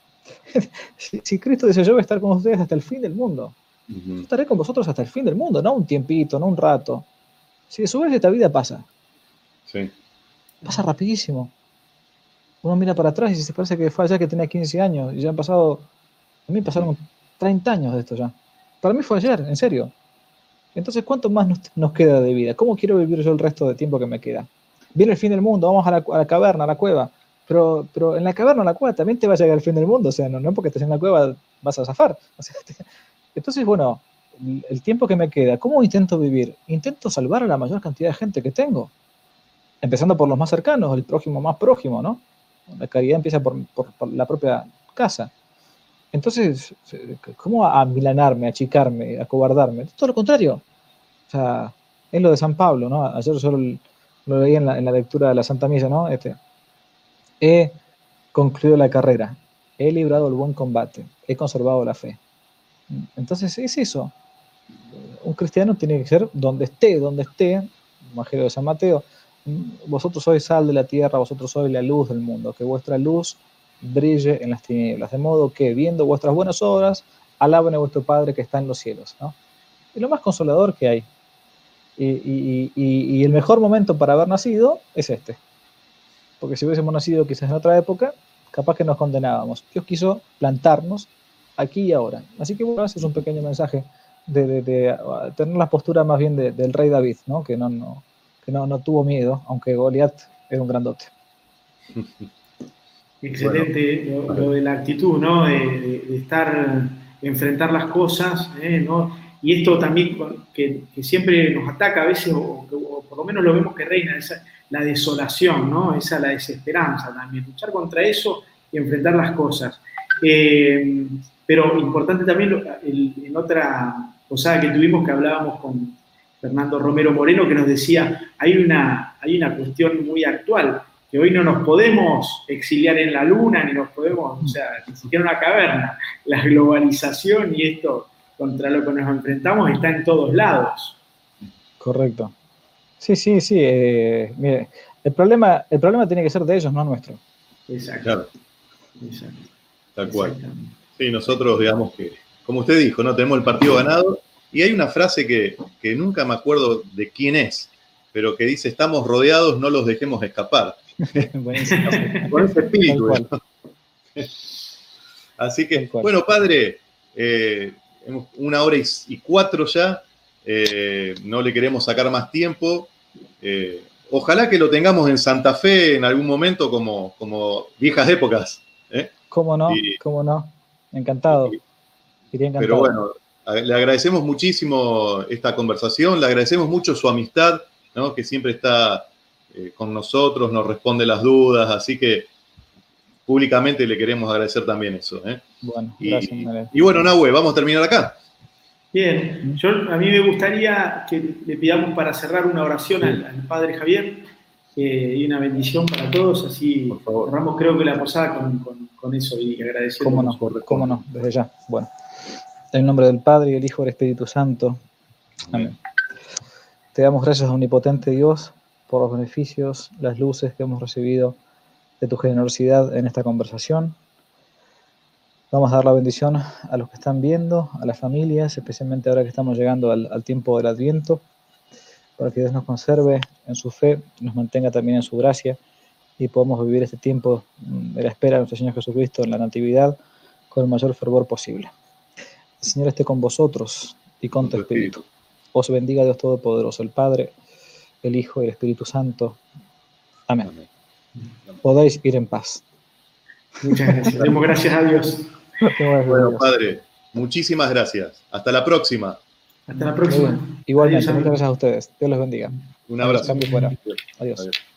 si, si Cristo dice, yo voy a estar con ustedes hasta el fin del mundo, uh-huh. yo estaré con vosotros hasta el fin del mundo, no un tiempito, no un rato. Si a su vez esta vida pasa, sí. pasa rapidísimo. Uno mira para atrás y se parece que fue allá que tenía quince años y ya han pasado, a mí pasaron treinta años de esto ya. Para mí fue ayer, en serio. Entonces, ¿cuánto más nos, nos queda de vida? ¿Cómo quiero vivir yo el resto de tiempo que me queda? Viene el fin del mundo, vamos a la, a la caverna, a la cueva. Pero, pero en la caverna, en la cueva, también te va a llegar el fin del mundo. O sea, no, no porque estés en la cueva vas a zafar. O sea, te... Entonces, bueno, el, el tiempo que me queda, ¿cómo intento vivir? Intento salvar a la mayor cantidad de gente que tengo. Empezando por los más cercanos, el prójimo más prójimo, ¿no? La caridad empieza por, por, por la propia casa. Entonces, ¿cómo amilanarme, achicarme, acobardarme? Todo lo contrario. O sea, es lo de San Pablo, ¿no? Ayer yo lo, lo leí en la, en la lectura de la Santa Misa, ¿no? Este, he concluido la carrera, he librado el buen combate, he conservado la fe. Entonces, es eso. Un cristiano tiene que ser donde esté, donde esté, Evangelio de San Mateo, vosotros sois sal de la tierra, vosotros sois la luz del mundo, que vuestra luz brille en las tinieblas, de modo que, viendo vuestras buenas obras, alaben a vuestro Padre que está en los cielos, ¿no? Es lo más consolador que hay. Y, y, y, y el mejor momento para haber nacido es este. Porque si hubiésemos nacido quizás en otra época, capaz que nos condenábamos. Dios quiso plantarnos aquí y ahora. Así que bueno, ese es un pequeño mensaje de, de, de tener la postura más bien de, del rey David, ¿no? Que, no, no, que no, no tuvo miedo, aunque Goliat era un grandote. Excelente, bueno. lo, lo de la actitud, ¿no? De, de, de estar, de enfrentar las cosas, ¿eh? ¿no? Y esto también que, que siempre nos ataca a veces, o, o por lo menos lo vemos que reina, esa, la desolación, ¿no? Esa la desesperanza también, luchar contra eso y enfrentar las cosas. Eh, pero importante también, el, en otra posada que tuvimos que hablábamos con Fernando Romero Moreno, que nos decía, hay una, hay una cuestión muy actual, que hoy no nos podemos exiliar en la luna, ni nos podemos, o sea, ni siquiera en una caverna. La globalización y esto contra lo que nos enfrentamos está en todos lados. Correcto. Sí, sí, sí. Eh, mire, el problema, el problema tiene que ser de ellos, no nuestro. Exacto. Claro. Exacto. Tal cual. Sí, nosotros, digamos que, como usted dijo, no tenemos el partido ganado. Y hay una frase que, que nunca me acuerdo de quién es, pero que dice, estamos rodeados, no los dejemos escapar. Con ese espíritu. Así que, bueno, padre, eh, una hora y, y cuatro ya, eh, no le queremos sacar más tiempo. Eh, ojalá que lo tengamos en Santa Fe en algún momento como, como viejas épocas. ¿eh? ¿Cómo no? Y, ¿Cómo no? Encantado. Y, Iría encantado. Pero bueno, le agradecemos muchísimo esta conversación, le agradecemos mucho su amistad, ¿no? Que siempre está eh, con nosotros, nos responde las dudas, así que públicamente le queremos agradecer también eso. ¿eh? Bueno, y, gracias. Y bueno, Nahue, vamos a terminar acá. Bien, yo, a mí me gustaría que le pidamos para cerrar una oración sí. al, al Padre Javier eh, y una bendición para todos, así cerramos creo que la posada con, con, con eso y agradeciendo. ¿Cómo no? Por, ¿Cómo no? Desde ya. Bueno, en el nombre del Padre, y del Hijo y del Espíritu Santo. Amén. Te damos gracias, omnipotente Dios, por los beneficios, las luces que hemos recibido de tu generosidad en esta conversación. Vamos a dar la bendición a los que están viendo, a las familias, especialmente ahora que estamos llegando al, al tiempo del Adviento, para que Dios nos conserve en su fe, nos mantenga también en su gracia y podamos vivir este tiempo de la espera de nuestro Señor Jesucristo en la Natividad con el mayor fervor posible. El Señor esté con vosotros y con tu espíritu. Os bendiga Dios Todopoderoso, el Padre, el Hijo y el Espíritu Santo. Amén. Amén. Podéis ir en paz. Muchas gracias. Demos gracias a Dios. Bueno, Padre, muchísimas gracias. Hasta la próxima. Hasta la próxima. Igualmente, muchas gracias a ustedes. Dios los bendiga. Un abrazo. Cambio fuera. Adiós. Adiós.